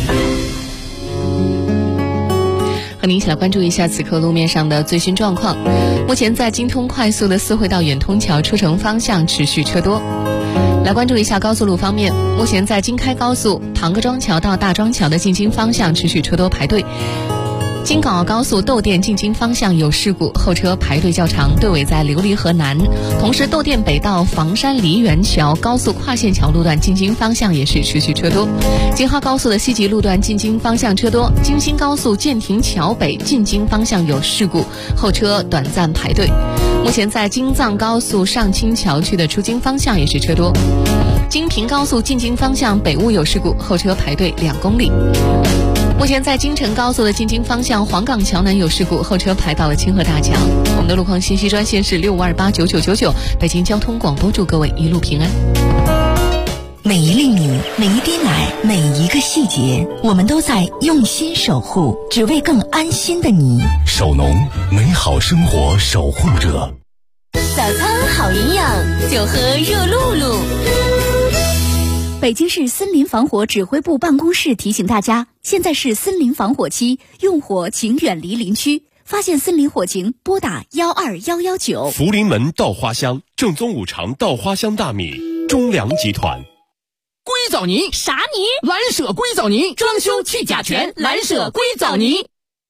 和您一起来关注一下此刻路面上的最新状况。目前在京通快速的四惠到远通桥出城方向持续车多。 来关注一下高速路方面，目前在京开高速唐各庄桥到大庄桥的进京方向持续车多排队。京港澳高速窦店进京方向有事故，后车排队较长，队尾在琉璃河南。同时，窦店北到房山梨园桥高速跨线桥路段进京方向也是持续车多。京哈高速的西极路段进京方向车多，京新高速建亭桥北进京方向有事故，后车短暂排队。目前在京藏高速上清桥区的出京方向也是车多。京平高速进京方向北坞有事故，后车排队2公里。目前在京承高速的进京方向黄岗桥南有事故，后车排到了清河大桥。我们的路况信息专线是65289999，北京交通广播，祝各位一路平安。 每一粒米，每一滴奶，每一个细节，我们都在用心守护，只为更安心的你。 守农，美好生活守护者。 早餐好营养，就喝热露露。北京市森林防火指挥部办公室提醒大家，现在是森林防火期，用火请远离林区。发现森林火情，拨打12119。 福临门稻花香，正宗五常稻花香大米，中粮集团。 硅藻泥啥泥？ 蓝舍硅藻泥，装修去甲醛，蓝舍硅藻泥。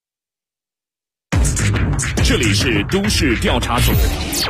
这里是都市调查组。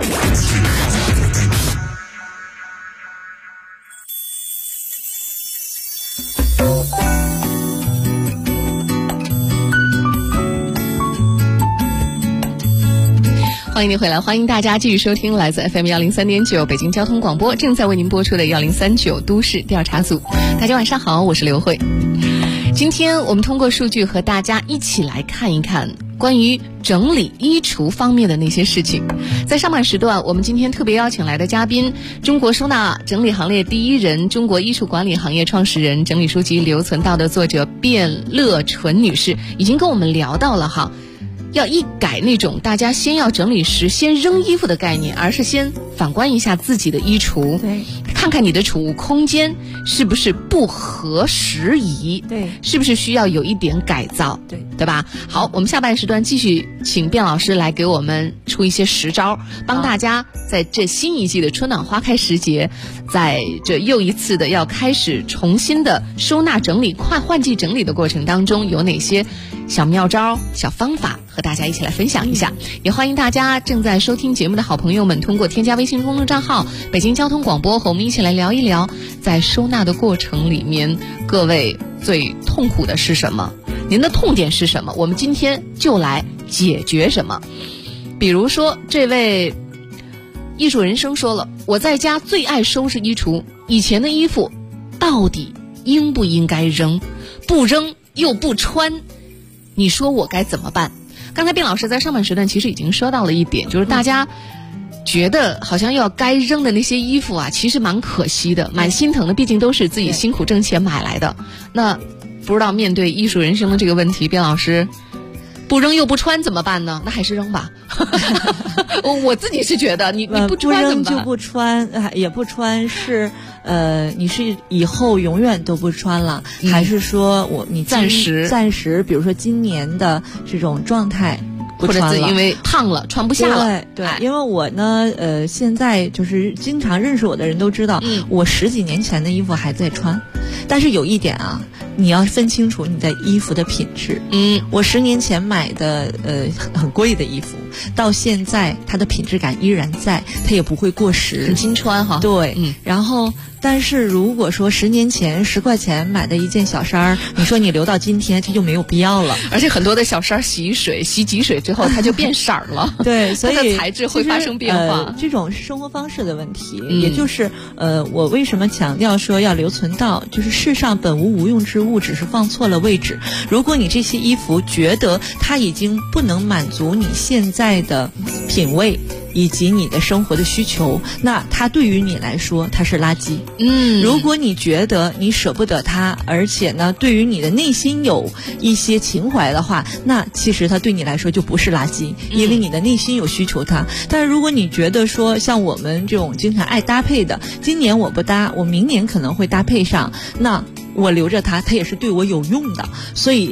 欢迎您回来，欢迎大家继续收听来自 FM 103.9北京交通广播正在为您播出的1039都市调查组。大家晚上好，我是刘慧。今天我们通过数据和大家一起来看一看关于整理衣橱方面的那些事情。在上半时段，我们今天特别邀请来的嘉宾，中国收纳整理行业第一人，中国衣橱管理行业创始人，整理书籍留存到的作者卞乐纯女士，已经跟我们聊到了哈，要一改那种大家先要整理时先扔衣服的概念，而是先反观一下自己的衣橱， 对， 看看你的储物空间是不是不合时宜， 对， 是不是需要有一点改造，对吧？好，我们下半时段继续请卞老师来给我们出一些实招，帮大家在这新一季的春暖花开时节，在这又一次的要开始重新的收纳整理、快换季整理的过程当中，有哪些小妙招、小方法和大家一起来分享一下。也欢迎大家正在收听节目的好朋友们通过添加微信公众账号北京交通广播和我们一起来聊一聊，在收纳的过程里面各位最痛苦的是什么，您的痛点是什么，我们今天就来解决什么。比如说这位艺术人生说了，我在家最爱收拾衣橱，以前的衣服到底应不应该扔，不扔又不穿，你说我该怎么办？刚才卞老师在上半时段其实已经说到了一点，就是大家觉得好像要该扔的那些衣服啊，其实蛮可惜的，蛮心疼的，毕竟都是自己辛苦挣钱买来的。那不知道面对艺术人生的这个问题，卞老师不扔又不穿怎么办呢？那还是扔吧。我自己是觉得你不穿怎么办？ 不扔就不穿，也不穿是你是以后永远都不穿了，还是说你暂时，比如说今年的这种状态不穿了， 或者因为胖了穿不下了。 对，因为我呢，现在就是经常认识我的人都知道，我10几年前的衣服还在穿，但是有一点啊，你要分清楚你的衣服的品质。我10年前买的很贵的衣服，到现在它的品质感依然在，它也不会过时， 很经穿哈。 对，然后但是如果说10年前10块钱买的一件小衫，你说你留到今天，它就没有必要了。 而且很多的小衫洗几水之后，它就变色了。 对，所以它的材质会发生变化。 这种是生活方式的问题，也就是我为什么强调说要留存到，就是世上本无无用之物，只是放错了位置。如果你这些衣服觉得它已经不能满足你现在的品味以及你的生活的需求，那它对于你来说它是垃圾。如果你觉得你舍不得它，而且呢对于你的内心有一些情怀的话，那其实它对你来说就不是垃圾，因为你的内心有需求它。但是如果你觉得说像我们这种经常爱搭配的，今年我不搭，我明年可能会搭配上，那我留着它也是对我有用的。所以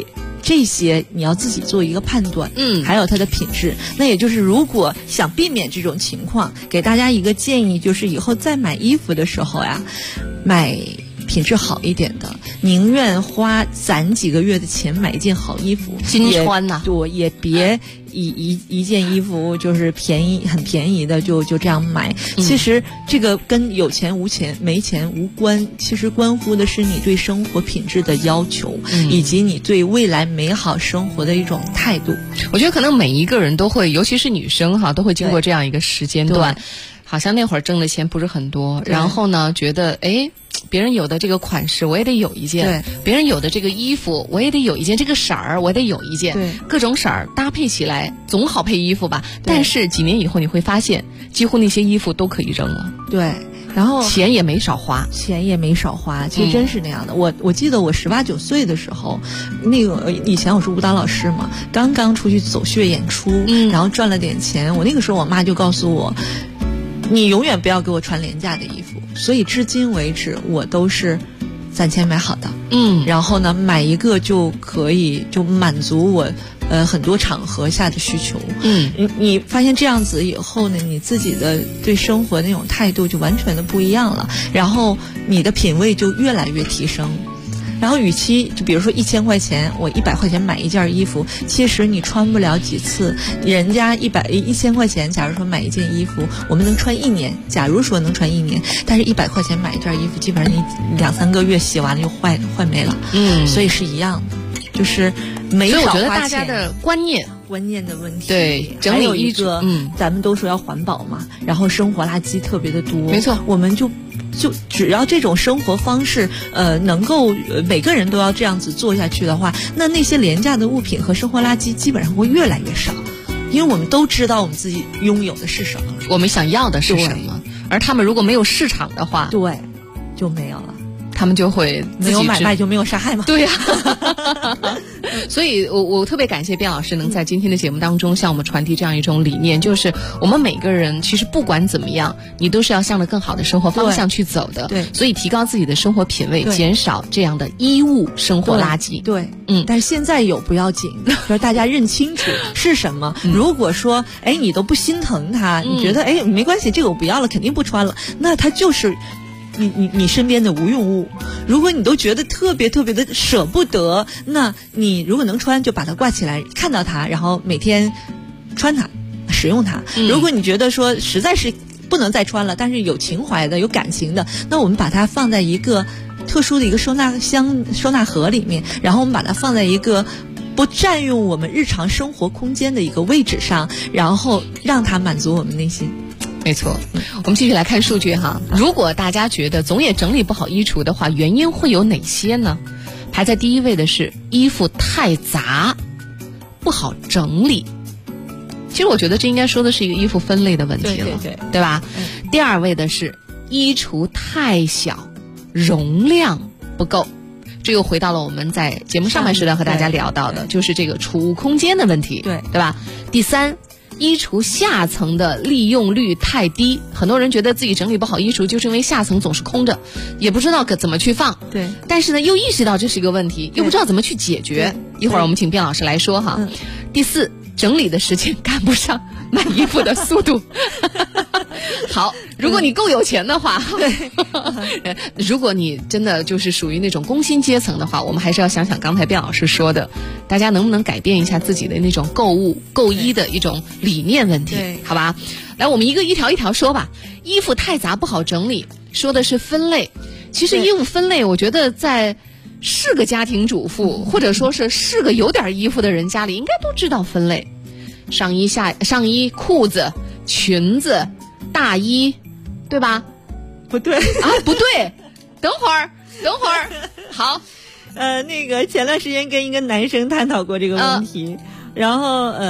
这些你要自己做一个判断，还有它的品质。那也就是如果想避免这种情况，给大家一个建议，就是以后再买衣服的时候呀，买品质好一点的，宁愿攒几个月的钱买一件好衣服， 新穿呐， 对，也别一件衣服就是很便宜的就这样买。其实这个跟有钱没钱无关，其实关乎的是你对生活品质的要求，以及你对未来美好生活的一种态度。 我觉得可能每一个人都会，尤其是女生哈，都会经过这样一个时间段，好像那会儿挣的钱不是很多，然后呢觉得别人有的这个款式我也得有一件，别人有的这个衣服我也得有一件，这个色儿我也得有一件，各种色儿搭配起来总好配衣服吧。但是几年以后你会发现，几乎那些衣服都可以扔了。 对，然后钱也没少花， 其实真是那样的。我记得我18、19岁的时候，那个以前我是舞蹈老师嘛，刚刚出去走穴演出，然后赚了点钱。我那个时候我妈就告诉我，你永远不要给我穿廉价的衣服。所以至今为止我都是攒钱买好的，然后呢买一个就可以就满足我很多场合下的需求。你发现这样子以后呢，你自己的对生活那种态度就完全的不一样了，然后你的品味就越来越提升。然后与其就比如说1000块钱，我100块钱买一件衣服，其实你穿不了几次。人家1000块钱，假如说买一件衣服，我们能穿1年，假如说能穿1年，但是100块钱买一件衣服，基本上你2、3个月洗完了就坏没了。所以是一样的，就是没少花钱。 所以我觉得大家的观念的问题， 对，整理衣着， 咱们都说要环保嘛，然后生活垃圾特别的多， 没错， 我们就只要这种生活方式能够每个人都要这样子做下去的话，那些廉价的物品和生活垃圾基本上会越来越少，因为我们都知道我们自己拥有的是什么， 我们想要的是什么，而他们如果没有市场的话， 对，就没有了。 他们就会没有买卖就没有杀害嘛。 对呀、所以我特别感谢卞老师能在今天的节目当中向我们传递这样一种理念，就是我们每个人其实不管怎么样，你都是要向着更好的生活方向去走的。 对， 所以提高自己的生活品味，减少这样的衣物生活垃圾。 对，但是现在有不要紧，就是大家认清楚是什么。如果说你都不心疼它，你觉得没关系，这个我不要了，肯定不穿了，那它就是你身边的无用物。如果你都觉得特别特别的舍不得，那你如果能穿就把它挂起来，看到它，然后每天穿它，使用它。如果你觉得说实在是不能再穿了，但是有情怀的有感情的，那我们把它放在一个特殊的一个收纳盒里面，然后我们把它放在一个不占用我们日常生活空间的一个位置上，然后让它满足我们内心。 没错，我们继续来看数据哈。如果大家觉得总也整理不好衣橱的话，原因会有哪些呢？排在第一位的是衣服太杂，不好整理。其实我觉得这应该说的是一个衣服分类的问题了，对吧？第二位的是衣橱太小，容量不够。这又回到了我们在节目上半时段和大家聊到的，就是这个储物空间的问题，对吧？第三，衣橱下层的利用率太低，很多人觉得自己整理不好衣橱，就是因为下层总是空着，也不知道怎么去放。 对， 但是呢，又意识到这是一个问题，又不知道怎么去解决。一会儿我们请卞老师来说哈。第四，整理的时间赶不上买衣服的速度。好，如果你够有钱的话，如果你真的就是属于那种工薪阶层的话，我们还是要想想刚才卞老师说的，大家能不能改变一下自己的那种购衣的一种理念问题，好吧？来，我们一条一条说吧。衣服太杂不好整理，说的是分类。其实衣服分类，我觉得在是个家庭主妇，或者说是个有点衣服的人家里，应该都知道分类。上衣、裤子、裙子、大衣，对吧？ 不对啊，不对，等会儿，好， 那个前段时间跟一个男生探讨过这个问题，然后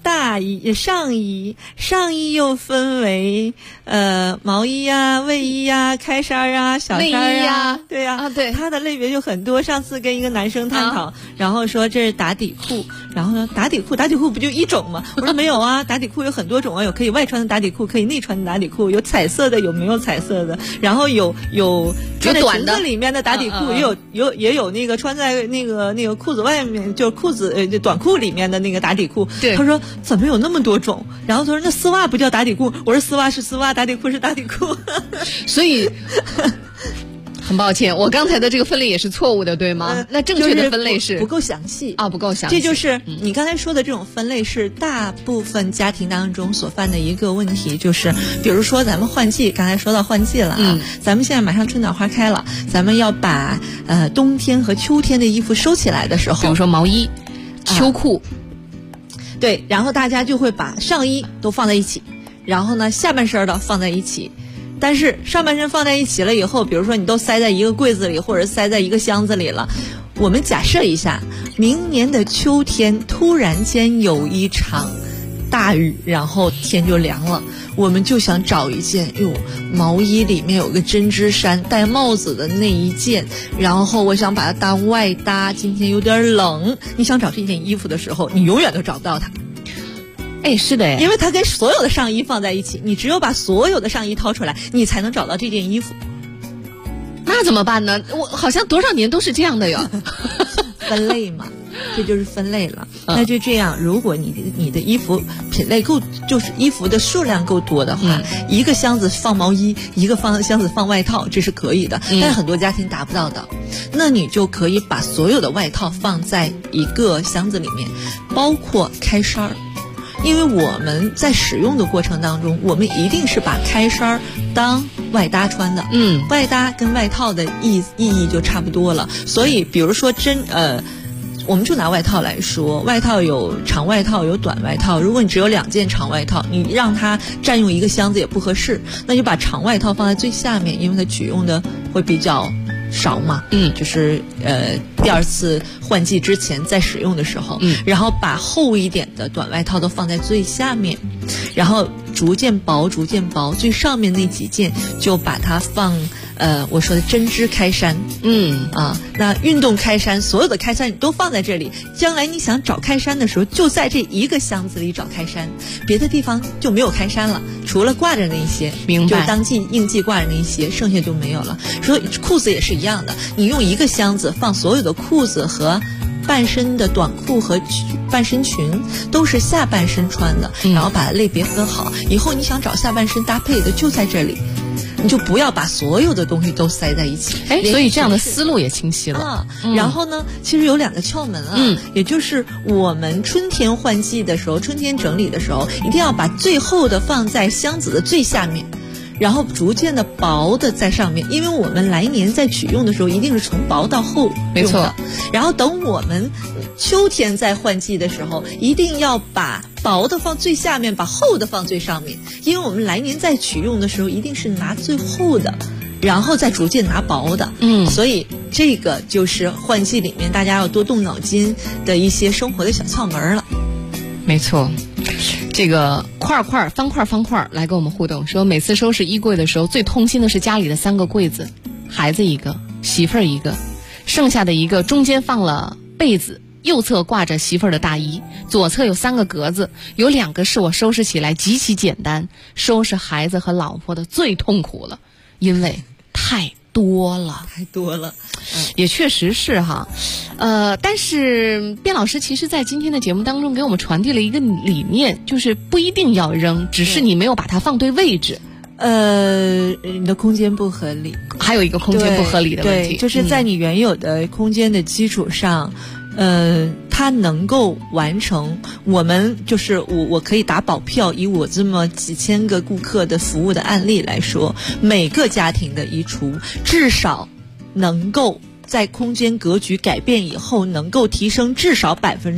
上衣又分为毛衣呀、卫衣呀、开衫啊、小衫啊，对呀， 对， 它的类别就很多。上次跟一个男生探讨，然后说这是打底裤，然后呢打底裤不就一种吗？我说没有啊，打底裤有很多种啊，有可以外穿的打底裤，可以内穿的打底裤，有彩色的，有没有彩色的，然后有穿在裙子里面的打底裤，也有那个穿在那个裤子外面，就裤子短裤里面的那个打底裤。 对， 他说怎么有那么多种？然后他说那丝袜不叫打底裤，我说丝袜是丝袜，打底裤是打底裤。 所以很抱歉，我刚才的这个分类也是错误的，对吗？那正确的分类是不够详细啊，不够详细。 这就是你刚才说的这种分类是大部分家庭当中所犯的一个问题，就是比如说咱们换季，刚才说到换季了啊，咱们现在马上春暖花开了，咱们要把冬天和秋天的衣服收起来的时候， 比如说毛衣、秋裤， 对，然后大家就会把上衣都放在一起，然后呢下半身的放在一起。但是上半身放在一起了以后，比如说你都塞在一个柜子里，或者塞在一个箱子里了，我们假设一下，明年的秋天突然间有一场大雨，然后天就凉了，我们就想找一件毛衣里面有个针织衫戴帽子的那一件，然后我想把它当外搭，今天有点冷，你想找这件衣服的时候，你永远都找不到它。 是的， 因为它跟所有的上衣放在一起，你只有把所有的上衣掏出来，你才能找到这件衣服。 那怎么办呢？我好像多少年都是这样的哟。 分类嘛，这就是分类了。那就这样，如果你的衣服品类够，就是衣服的数量够多的话，一个箱子放毛衣，一个箱子放外套，这是可以的。但是很多家庭达不到的，那你就可以把所有的外套放在一个箱子里面，包括开衫儿。因为我们在使用的过程当中，我们一定是把开衫当外搭穿的，外搭跟外套的意义就差不多了。所以比如说我们就拿外套来说，外套有长外套有短外套，如果你只有2件长外套，你让它占用一个箱子也不合适，那就把长外套放在最下面，因为它取用的会比较少嘛，就是第二次换季之前在使用的时候，然后把厚一点的短外套都放在最下面，然后逐渐薄，最上面那几件就把它放我说的针织开衫，那运动开衫，所有的开衫你都放在这里，将来你想找开衫的时候，就在这一个箱子里找开衫，别的地方就没有开衫了，除了挂着那一些， 明白， 就当季应季挂着那一些，剩下就没有了。所以裤子也是一样的，你用一个箱子放所有的裤子和半身的短裤和半身裙，都是下半身穿的，然后把类别分好，以后你想找下半身搭配的就在这里，你就不要把所有的东西都塞在一起。 所以这样的思路也清晰了。 然后呢，其实有2个窍门啊，也就是我们春天换季的时候，春天整理的时候，一定要把最厚的放在箱子的最下面，然后逐渐的薄的在上面，因为我们来年在取用的时候一定是从薄到厚用的， 没错。 然后等我们秋天在换季的时候，一定要把薄的放最下面，把厚的放最上面，因为我们来年在取用的时候一定是拿最厚的，然后再逐渐拿薄的。所以这个就是换季里面大家要多动脑筋的一些生活的小窍门了。 没错。这个块方块来跟我们互动，说每次收拾衣柜的时候，最痛心的是家里的3个柜子，孩子一个，媳妇儿一个，剩下的一个中间放了被子，右侧挂着媳妇儿的大衣，左侧有3个格子，有2个是我收拾起来极其简单，收拾孩子和老婆的最痛苦了，因为太多了，也确实是哈。但是卞老师其实在今天的节目当中给我们传递了一个理念，就是不一定要扔，只是你没有把它放对位置。 你的空间不合理， 还有一个空间不合理的问题， 对，就是在你原有的空间的基础上，它能够完成我们就是我可以打保票，以我这么几千个顾客的服务的案例来说，每个家庭的衣橱至少能够在空间格局改变以后，能够提升至少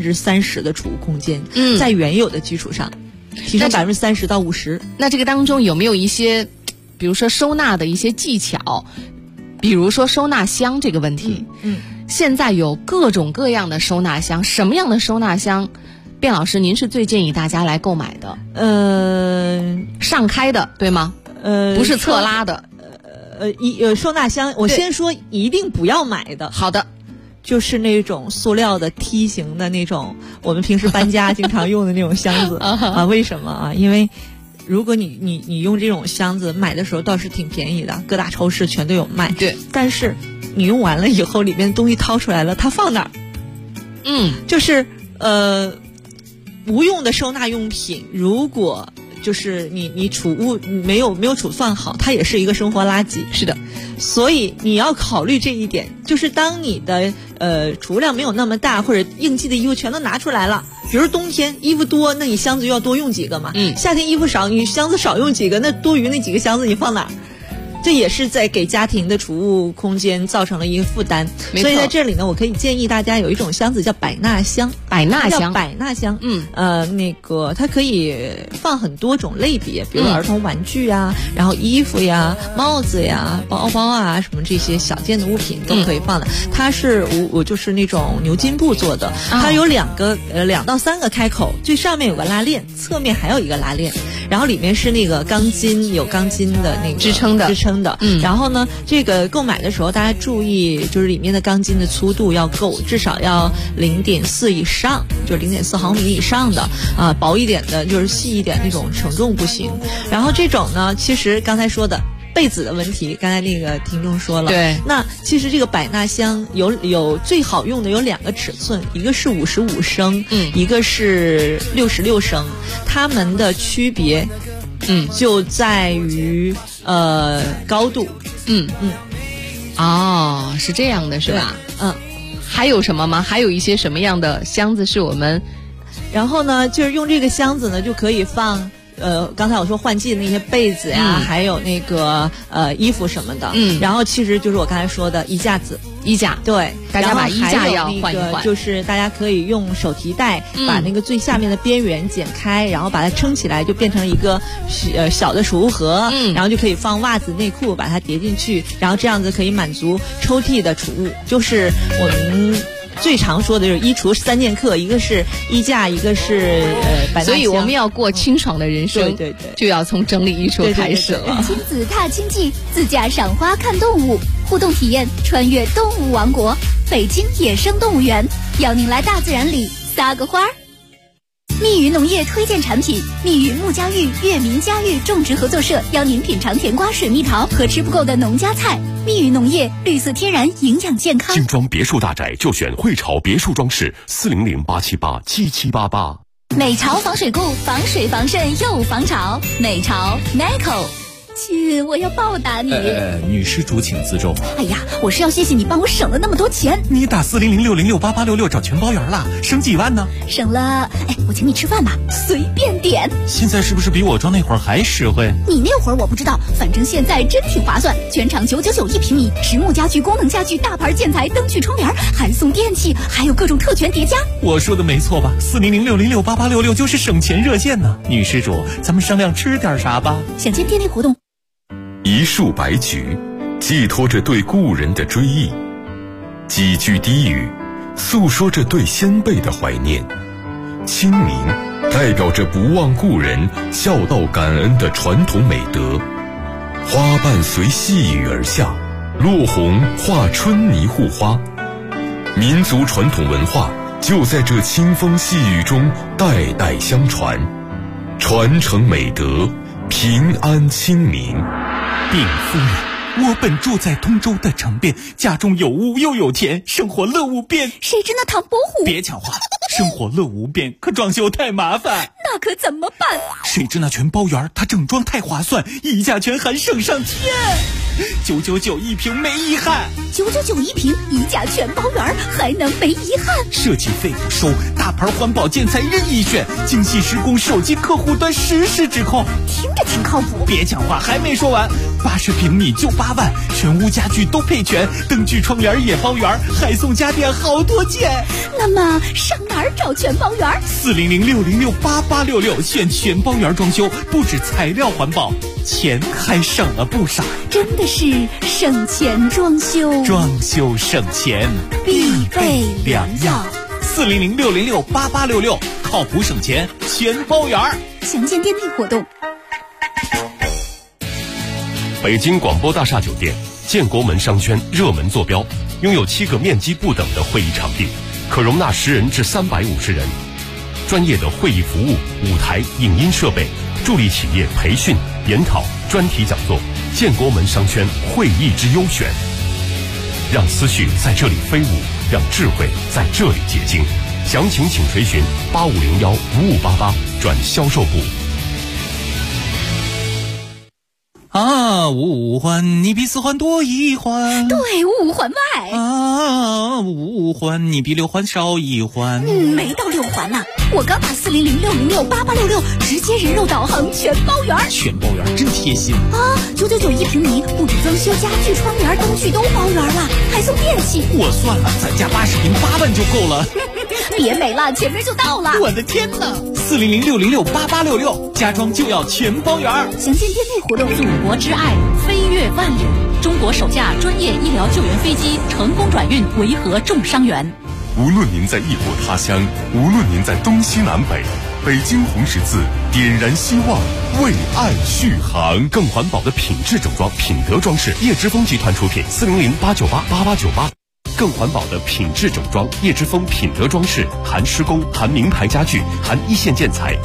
30%的储物空间，在原有的基础上提升30%到50%。 那这个当中有没有一些，比如说收纳的一些技巧，比如说收纳箱这个问题？现在有各种各样的收纳箱，什么样的收纳箱卞老师，您是最建议大家来购买的？上开的对吗？不是侧拉的。 收纳箱，我先说一定不要买的。 好的。 就是那种塑料的梯形的那种，我们平时搬家经常用的那种箱子啊。为什么啊？因为如果你用这种箱子，买的时候倒是挺便宜的，各大超市全都有卖。 对， 但是你用完了以后，里面东西掏出来了，它放哪儿？就是无用的收纳用品，如果就是你储物没有储算好，它也是一个生活垃圾。 是的。 所以你要考虑这一点，就是当你的储物量没有那么大，或者应季的衣服全都拿出来了，比如冬天衣服多，那你箱子就要多用几个嘛。夏天衣服少，你箱子少用几个，那多余那几个箱子你放哪儿？这也是在给家庭的储物空间造成了一个负担。所以在这里呢，我可以建议大家有一种箱子叫百纳箱。百纳箱，那个它可以放很多种类别，比如儿童玩具啊，然后衣服呀、帽子呀、包包啊，什么这些小件的物品都可以放的。它是我就是那种牛津布做的，它有2到3个开口，最上面有个拉链，侧面还有一个拉链，然后里面是那个钢筋，有钢筋的那个支撑的。然后呢，这个购买的时候大家注意，就是里面的钢筋的粗度要够，至少要0.4以上，就是0.4毫米以上的啊，薄一点的，就是细一点那种承重不行。然后这种呢，其实刚才说的被子的问题，刚才那个听众说了，对，那其实这个百纳箱有最好用的有2个尺寸，一个是55升，一个是66升，它们的区别。就在于高度。 是这样的，是吧？还有什么吗？还有一些什么样的箱子是我们？ 然后呢，就是用这个箱子呢，就可以放刚才我说换季的那些被子呀，还有那个衣服什么的。然后其实就是我刚才说的衣架子。对， 大家把衣架要换一换。 就是大家可以用手提袋把那个最下面的边缘剪开，然后把它撑起来，就变成一个小的储物盒，然后就可以放袜子、内裤，把它叠进去，然后这样子可以满足抽屉的储物。就是我们最常说的就是衣橱3剑客，一个是衣架，一个是百纳箱。 所以我们要过清爽的人生，对，就要从整理衣橱开始了。 亲子踏青记，自驾赏花看动物，互动体验穿越动物王国，北京野生动物园，邀您来大自然里撒个花儿。蜜语农业推荐产品，蜜语木家育悦民家育种植合作社邀您品尝甜瓜、水蜜桃和吃不够的农家菜。蜜语农业，绿色天然，营养健康。 精装别墅大宅就选汇潮别墅装饰，400-878-7788。 美潮防水固，防水防渗又防潮。美潮 Nico。亲，我要报答你。 女施主请自重。 哎呀，我是要谢谢你帮我省了那么多钱。 你打400-606-8866找全包圆了，省几万呢？ 省了，我请你吃饭吧，随便点。 现在是不是比我装那会儿还实惠？ 你那会儿我不知道，反正现在真挺划算，全场999一平米，实木家具、功能家具、大牌建材、灯具、窗帘，还送电器，还有各种特权叠加。 我说的没错吧？400-606-8866就是省钱热线呢。女施主，咱们商量吃点啥吧？ 想见店内活动。 一束白菊，寄托着对故人的追忆；几句低语，诉说着对先辈的怀念。清明代表着不忘故人、孝道感恩的传统美德。花瓣随细雨而下，落红化春泥护花。民族传统文化就在这清风细雨中代代相传，传承美德，平安清明。 禀夫人，我本住在通州的城边，家中有屋又有田，生活乐无边。 谁知那唐伯虎？ 别抢话，生活乐无边，可装修太麻烦。 那可怎么办？ 谁知那全包园，它整装太划算，溢价权还省上天。999一平没遗憾 ，999一平，溢价全包圆，还能没遗憾？ 设计费不收，大牌环保建材任意选，精细施工，手机客户端实时指控。 听着挺靠谱。 别讲话，还没说完，80平米就8万，全屋家具都配全，灯具窗帘也包圆，还送家电好多件。 那么上哪儿找全包圆 ？400-606-8866，选全包圆装修，不止材料环保，钱还省了不少。 真的是省钱装修， 装修省钱必备良药。 400-606-8866，靠谱省钱，全包圆儿。 详见店内活动。 北京广播大厦酒店建国门商圈热门坐标，拥有7个面积不等的会议场地，可容纳10人至350人。专业的会议服务、舞台、影音设备，助力企业培训、研讨、专题讲座。建国门商圈会议之优选，让思绪在这里飞舞，让智慧在这里结晶。详情请垂询8501-5588转销售部。 啊，五环你比4环多1环， 对，5环外。 啊，5环你比6环少1环。 没到6环呢，我刚打400-606-8866，直接人肉导航全包圆。 全包圆真贴心啊！999一平米，不止装修、家具、窗帘、灯具都包圆了，还送电器。 我算了，咱家80平8万就够了。 别美了，前面就到了。 我的天哪！400-606-8866，家装就要全包圆。 详见店内活动。 祖国之爱，飞越万里。中国首架专业医疗救援飞机成功转运维和重伤员。 无论您在异国他乡，无论您在东西南北，北京红十字点燃希望，为爱续航。 更环保的品质整装，品德装饰，叶之峰集团出品，400-898-8898。更环保的品质整装，叶之峰品德装饰，含施工，含名牌家具，含一线建材，